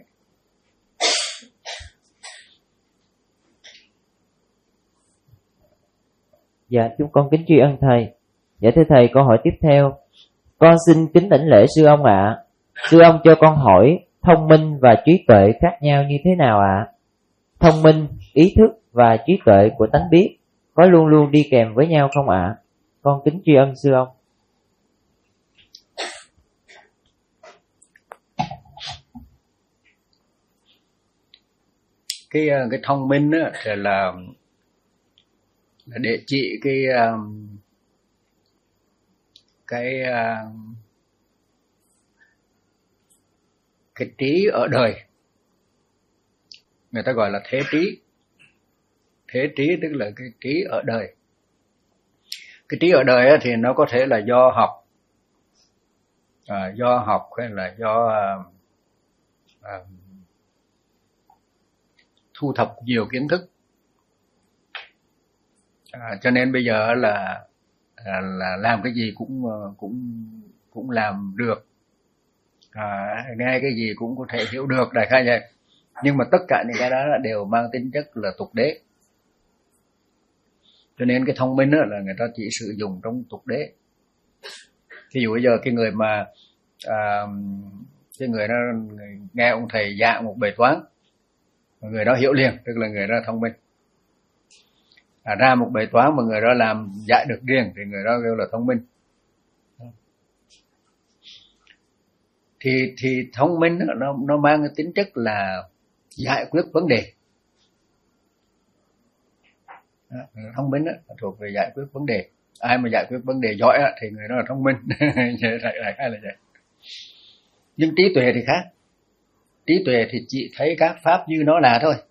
Speaker 4: Dạ, chúng con kính tri ân thầy. Dạ thưa thầy, câu hỏi tiếp theo. Con xin kính đảnh lễ sư ông ạ. À. Sư ông cho con hỏi thông minh và trí tuệ khác nhau như thế nào ạ? À? Thông minh, ý thức và trí tuệ của tánh biết có luôn luôn đi kèm với nhau không ạ? À? Con kính tri ân sư ông.
Speaker 2: Cái cái thông minh á thì là là để trị cái cái cái trí ở đời, người ta gọi là thế trí. Thế trí tức là cái trí ở đời. Cái trí ở đời thì nó có thể là do học, à, do học hay là do à, à, thu thập nhiều kiến thức. À, cho nên bây giờ là à, là làm cái gì cũng cũng cũng làm được, à, nghe cái gì cũng có thể hiểu được, đại khái vậy. Nhưng mà tất cả những cái đó đều mang tính chất là tục đế. Cho nên cái thông minh đó là người ta chỉ sử dụng trong tục đế. Ví dụ bây giờ cái người mà à, cái người đó nghe ông thầy giảng một bài toán, người đó hiểu liền, tức là người đó thông minh. À, ra một bài toán mà người đó làm giải được riêng thì người đó kêu là thông minh. Thì thì thông minh đó, nó nó mang cái tính chất là giải quyết vấn đề. Đó, thông minh đó, thuộc về giải quyết vấn đề. Ai mà giải quyết vấn đề giỏi á, thì người đó là thông minh. Đại đại khái là vậy. Nhưng trí tuệ thì khác. Trí tuệ thì chỉ thấy các pháp như nó là thôi.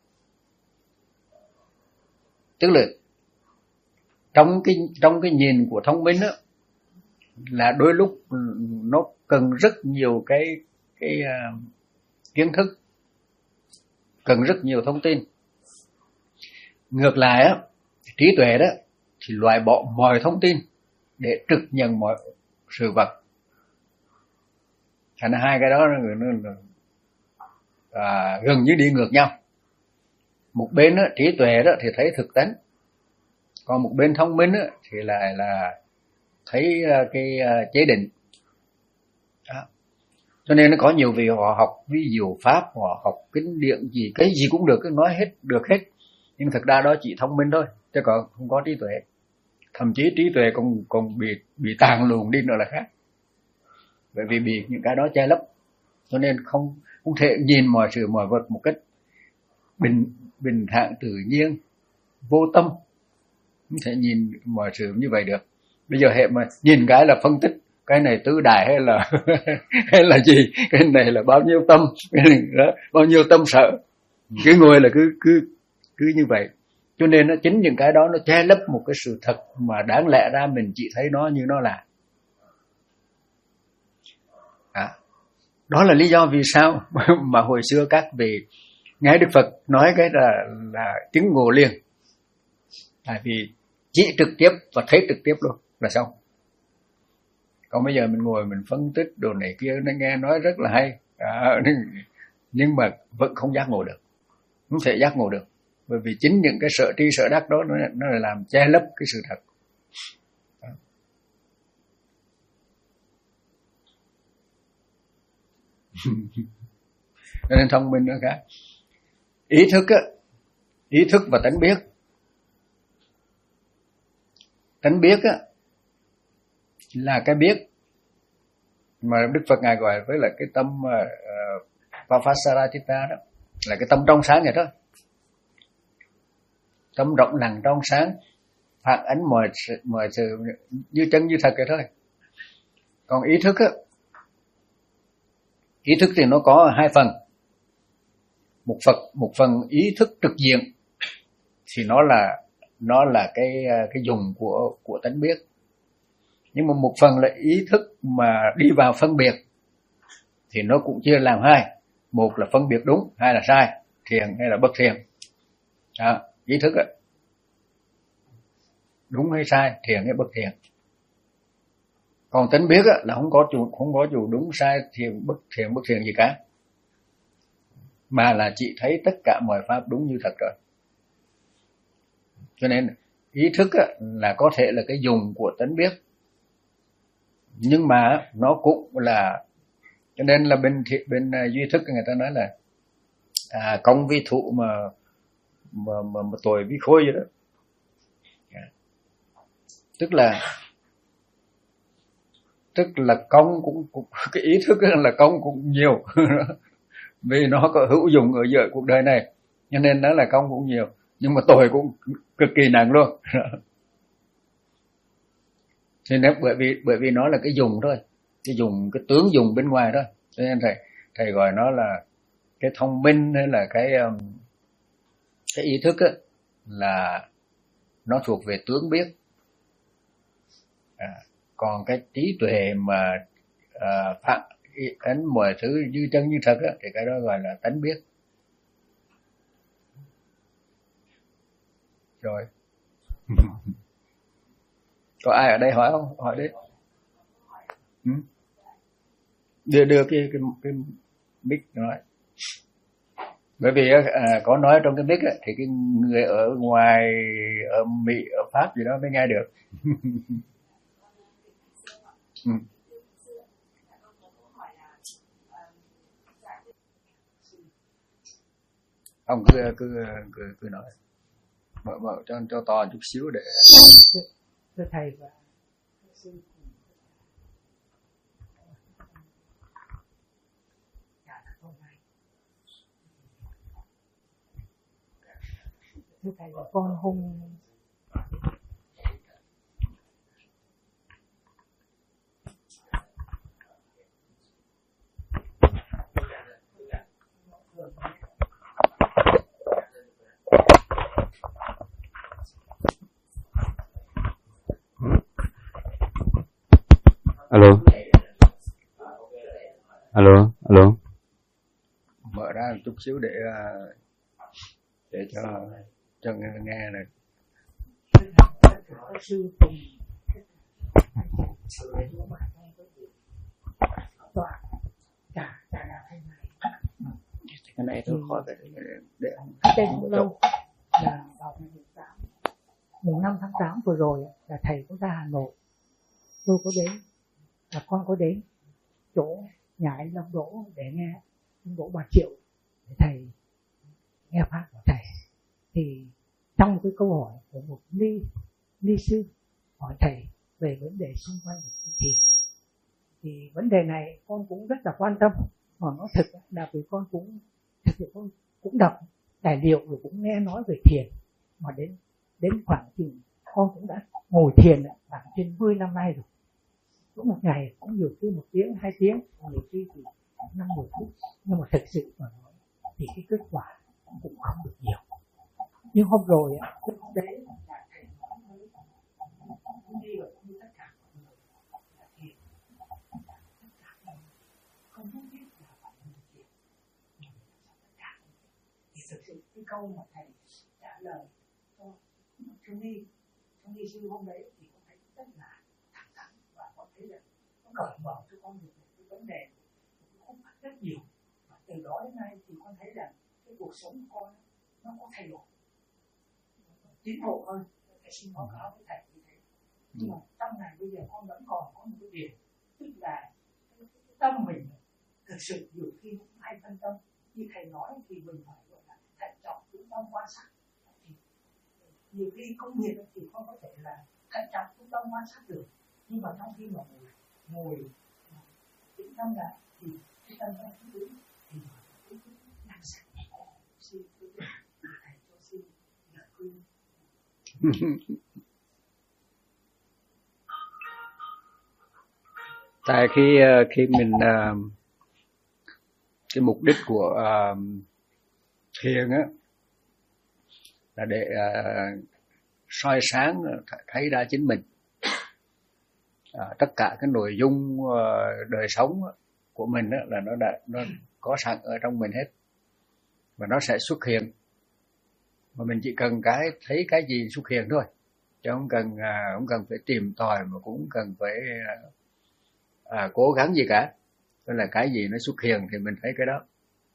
Speaker 2: Tức là trong cái trong cái nhìn của thông minh đó, là đôi lúc nó cần rất nhiều cái cái uh, kiến thức, cần rất nhiều thông tin. Ngược lại á, trí tuệ đó thì loại bỏ mọi thông tin để trực nhận mọi sự vật. Thành ra hai cái đó nó, nó, nó à, gần như đi ngược nhau. Một bên đó, trí tuệ đó thì thấy thực tánh, còn một bên thông minh đó, thì lại là thấy cái chế định. Đó. Cho nên nó có nhiều vị họ học ví dụ pháp, họ học kinh điển gì, cái gì cũng được, nói hết được hết, nhưng thực ra đó chỉ thông minh thôi, chứ còn không có trí tuệ. Thậm chí trí tuệ còn còn bị bị tàn lùn đi nữa là khác, bởi vì bị những cái đó che lấp. Cho nên không không thể nhìn mọi sự mọi vật một cách bình bình thản tự nhiên, vô tâm, không thể nhìn mọi sự như vậy được. Bây giờ hệ mà nhìn cái là phân tích cái này tứ đại hay là hay là gì, cái này là bao nhiêu tâm, cái này đó, bao nhiêu tâm sợ, cứ ngồi là cứ cứ cứ như vậy. Cho nên nó chính những cái đó nó che lấp một cái sự thật mà đáng lẽ ra mình chỉ thấy nó như nó là. À, đó là lý do vì sao mà hồi xưa các vị nghe Đức Phật nói cái là là chứng ngộ liền, tại vì chỉ trực tiếp và thấy trực tiếp luôn là xong. Còn bây giờ mình ngồi mình phân tích đồ này kia, nó nghe nói rất là hay, à, nhưng mà vẫn không giác ngộ được, không thể giác ngộ được, bởi vì chính những cái sợ tri sợ đắc đó nó nó là làm che lấp cái sự thật. Cho nên thông minh nó khác. Ý thức á, ý thức và tánh biết. Tánh biết á là cái biết mà Đức Phật ngài gọi với là cái tâm uh, Vavasarajita đó, là cái tâm trong sáng vậy đó. Tâm rộng lặng trong sáng, phản ánh mọi sự, mọi sự như chân như thật vậy thôi. Còn ý thức á, ý thức thì nó có hai phần. Một phần một phần ý thức trực diện thì nó là nó là cái cái dùng của của tánh biết. Nhưng mà một phần là ý thức mà đi vào phân biệt thì nó cũng chia làm hai. Một là phân biệt đúng, hai là sai, thiền hay là bất thiền. Đó, ý thức á, đúng hay sai, thiền hay bất thiền. Còn tánh biết á, là không có chủ, không có chủ đúng sai, thiền bất thiền bất thiền gì cả, mà là chỉ thấy tất cả mọi pháp đúng như thật rồi. Cho nên ý thức á, là có thể là cái dùng của tánh biết, nhưng mà nó cũng là, cho nên là bên bên duy thức người ta nói là à, công vi thụ mà mà, mà mà tuổi vi khôi vậy đó. Tức là tức là công cũng, cũng cái ý thức là công cũng nhiều vì nó có hữu dụng ở giữa cuộc đời này, cho nên nó là công cũng nhiều, nhưng mà tội cũng cực kỳ nặng luôn. Nên nếu bởi vì bởi vì nó là cái dùng thôi, cái dùng, cái tướng dùng bên ngoài thôi, cho nên thầy thầy gọi nó là cái thông minh hay là cái cái ý thức á, là nó thuộc về tướng biết. À, còn cái trí tuệ mà à, phản ánh mọi thứ như chân như thật á, thì cái đó gọi là tánh biết. Rồi có ai ở đây hỏi không? Hỏi đi. Ừ? Đưa đưa cái cái cái mic nói. Bởi vì à, có nói trong cái mic á, thì cái người ở ngoài, ở Mỹ, ở Pháp gì đó mới nghe được. Ừ. Ông cứ cứ cứ, cứ nói, mở mở cho cho to chút xíu để.
Speaker 5: Thưa thầy và thưa thầy và con hôm
Speaker 1: Alo. Alo, alo.
Speaker 2: Mở ra một chút xíu để để cho cho nghe, nghe này.
Speaker 5: Sư Tùng cả cả là thay này.
Speaker 2: Cái này tôi khỏi để để
Speaker 5: Đây cũng lâu là vào ngày mùng tám, mùng năm tháng tám vừa rồi là thầy có ra Hà Nội, tôi có đến, là con có đến chỗ nhà anh Lâm Đỗ để nghe ông Đỗ Bà Triệu để thầy nghe pháp của thầy. Thì trong một cái câu hỏi của một ni ni sư hỏi thầy về vấn đề xung quanh của thiền, thì vấn đề này con cũng rất là quan tâm. Mà nó thực là vì con cũng thực sự con cũng đọc tài liệu rồi cũng nghe nói về thiền, mà đến đến khoảng chừng con cũng đã ngồi thiền khoảng trên mười năm nay rồi. Cũng một ngày cũng nhiều khi một tiếng hai tiếng, nhiều khi thì năm mười phút, nhưng mà thực sự mà nói thì cái kết quả cũng không được nhiều. Nhưng hôm rồi lúc đấy là thầy nói với cũng đi và cũng như tất cả mọi người là thiền, tất cả mọi người không nhất thiết là phải là thiền, nhưng mà tất cả thì thực sự cái câu mà thầy trả lời cho Trung Ni Trung Ni sư hôm đấy thì con thấy rất là thẳng thắn, và con thấy là nó cởi mở cho con được cái vấn đề cũng rất nhiều. Và từ đó đến nay thì con thấy là cái cuộc sống của con nó có thay đổi, tiến bộ hơn. Thầy xin báo cáo với thầy như thế. Nhưng mà trong này bây giờ con vẫn còn có một cái điểm, tức là cái, cái tâm mình thực sự nhiều khi cũng hay phân tâm. Như thầy nói thì mình phải gọi là thận trọng, chú tâm quan sát. Thì nhiều khi công việc thì con có thể là thận trọng, chú tâm quan sát được, nhưng mà trong khi mà ngồi ngồi tĩnh tâm lại thì cái tâm nó cũng đứng thì nó cũng đang sạch. Xin thầy cho xin lời khuyên.
Speaker 2: Tại khi khi mình cái mục đích của uh, thiền á là để uh, soi sáng thấy ra chính mình, uh, tất cả cái nội dung uh, đời sống của mình á, là nó đã nó có sẵn ở trong mình hết, và nó sẽ xuất hiện, mà mình chỉ cần cái thấy cái gì xuất hiện thôi, chứ không cần uh, không cần phải tìm tòi, mà cũng cần phải uh, À, cố gắng gì cả. Tức là cái gì nó xuất hiện thì mình thấy cái đó.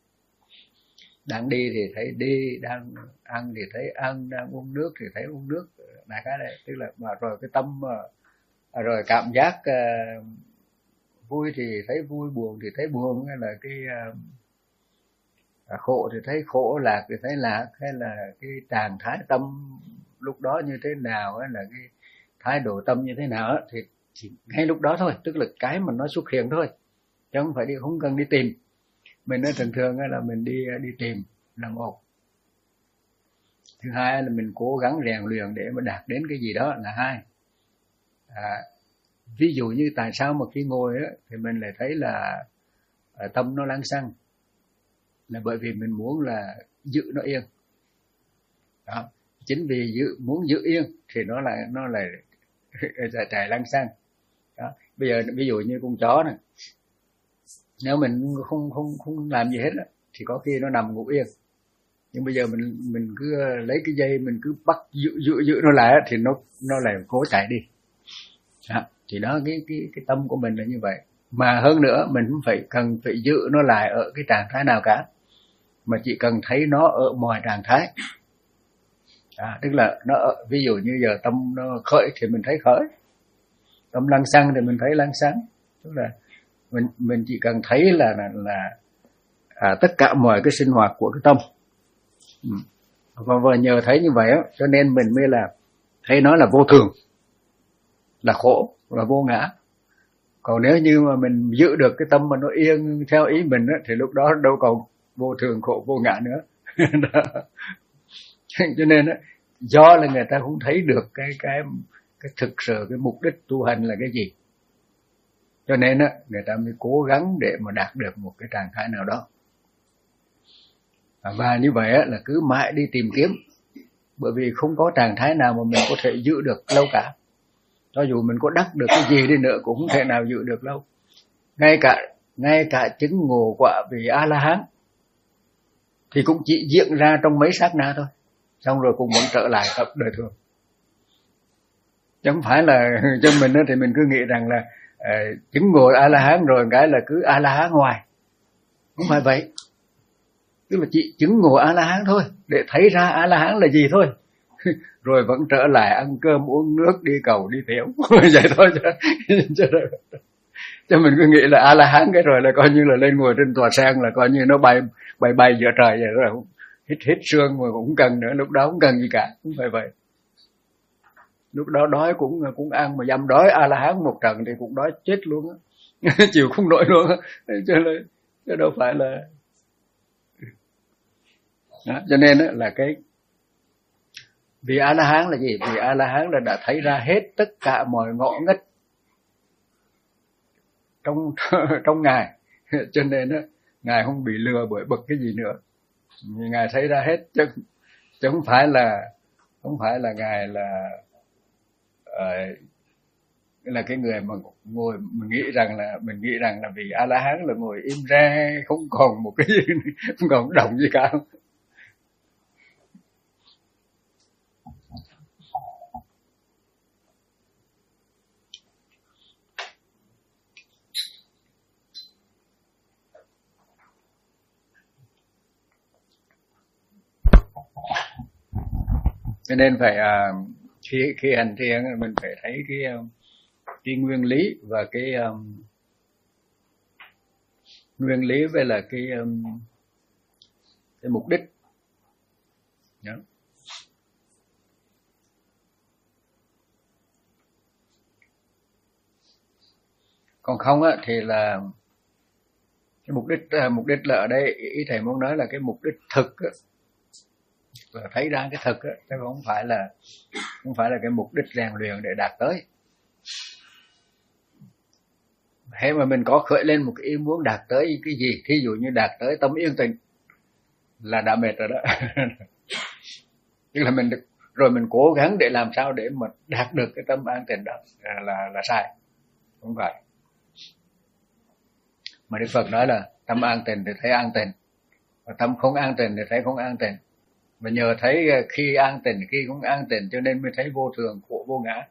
Speaker 2: Đang đi thì thấy đi, đang ăn thì thấy ăn, đang uống nước thì thấy uống nước. Là cái này, tức là mà rồi cái tâm, à, rồi cảm giác uh, vui thì thấy vui, buồn thì thấy buồn, hay là cái uh, khổ thì thấy khổ, lạc thì thấy lạc, hay là cái trạng thái tâm lúc đó như thế nào, hay là cái thái độ tâm như thế nào thì chỉ ngay lúc đó thôi, tức là cái mà nó xuất hiện thôi, chứ không phải đi, không cần đi tìm. Mình nói thường thường là mình đi đi tìm là một. Thứ hai là mình cố gắng rèn luyện để mà đạt đến cái gì đó là hai. À, ví dụ như tại sao mà khi ngồi á, thì mình lại thấy là à, tâm nó lăng xăng, là bởi vì mình muốn là giữ nó yên. Đó. Chính vì giữ, muốn giữ yên thì nó lại nó lại chạy lăng xăng. Đó. Bây giờ ví dụ như con chó này, nếu mình không không không làm gì hết đó, thì có khi nó nằm ngủ yên. Nhưng bây giờ mình mình cứ lấy cái dây mình cứ bắt giữ giữ giữ nó lại thì nó nó lại cố chạy đi. Đó. Thì đó cái cái cái tâm của mình là như vậy. Mà hơn nữa mình không phải cần phải giữ nó lại ở cái trạng thái nào cả, mà chỉ cần thấy nó ở mọi trạng thái. À, tức là nó ở, ví dụ như giờ tâm nó khởi thì mình thấy khởi, tâm lăng xăng thì mình thấy lăng xăng, tức là mình mình chỉ cần thấy là là, là à, tất cả mọi cái sinh hoạt của cái tâm. Ừ. Và, và nhờ thấy như vậy á, cho nên mình mới là thấy nó là vô thường, là khổ, là vô ngã. Còn nếu như mà mình giữ được cái tâm mà nó yên theo ý mình á, thì lúc đó đâu còn vô thường, khổ, vô ngã nữa. Cho nên á, do là người ta không thấy được cái cái cái thực sự cái mục đích tu hành là cái gì, cho nên á người ta mới cố gắng để mà đạt được một cái trạng thái nào đó. Và như vậy á là cứ mãi đi tìm kiếm, bởi vì không có trạng thái nào mà mình có thể giữ được lâu cả. cho dù mình có đắc được cái gì đi nữa cũng không thể nào giữ được lâu. Ngay cả ngay cả chứng ngộ quả vị A La Hán thì cũng chỉ diễn ra trong mấy sát na thôi, xong rồi cũng vẫn trở lại tập đời thường. Chứ không phải là cho mình thì mình cứ nghĩ rằng là uh, chứng ngộ A La Hán rồi cái là cứ A La Hán hoài. Không phải vậy. Tức là chỉ chứng ngộ A La Hán thôi, để thấy ra A La Hán là gì thôi. Rồi vẫn trở lại ăn cơm uống nước, đi cầu đi tiểu vậy thôi chứ, chứ, chứ mình cứ nghĩ là A La Hán cái rồi là coi như là lên ngồi trên tòa sen là coi như nó bay bay bay giữa trời vậy rồi, hít hít sương mà cũng cần nữa, lúc đó không cần gì cả. Không phải vậy. Lúc đó đói cũng cũng ăn, mà dám đói A La Hán một trận thì cũng đói chết luôn á. Chịu không nổi luôn á. Cho nên chứ đâu phải là đó, cho nên là cái vị A La Hán là gì? Vị A La Hán là đã thấy ra hết tất cả mọi ngõ ngách trong trong ngài, cho nên đó, ngài không bị lừa bởi bực cái gì nữa. Ngài thấy ra hết, chứ chứ không phải là không phải là ngài là uh, là cái người mà ngồi mình nghĩ rằng là mình nghĩ rằng là vì A La Hán là ngồi im re không còn một cái gì, không còn động gì cả. Cho nên phải uh, khi khi hành thiền mình phải thấy cái cái nguyên lý và cái um, nguyên lý với là cái um, cái mục đích. Đó. Còn không á thì là cái mục đích mục đích là ở đây ý thầy muốn nói là cái mục đích thực á, là thấy ra cái thực á, chứ không phải là không phải là cái mục đích rèn luyện để đạt tới. Thế mà mình có khởi lên một cái ý muốn đạt tới cái gì, thí dụ như đạt tới tâm yên tĩnh là đã mệt rồi đó. Tức là mình được, rồi mình cố gắng để làm sao để mà đạt được cái tâm an tịnh đó là là, là sai. Không phải. Mà Đức Phật nói là tâm an tịnh thì thấy an tịnh, và tâm không an tịnh thì thấy không an tịnh. Và nhờ thấy khi an tịnh khi không an tịnh cho nên mới thấy vô thường khổ vô ngã.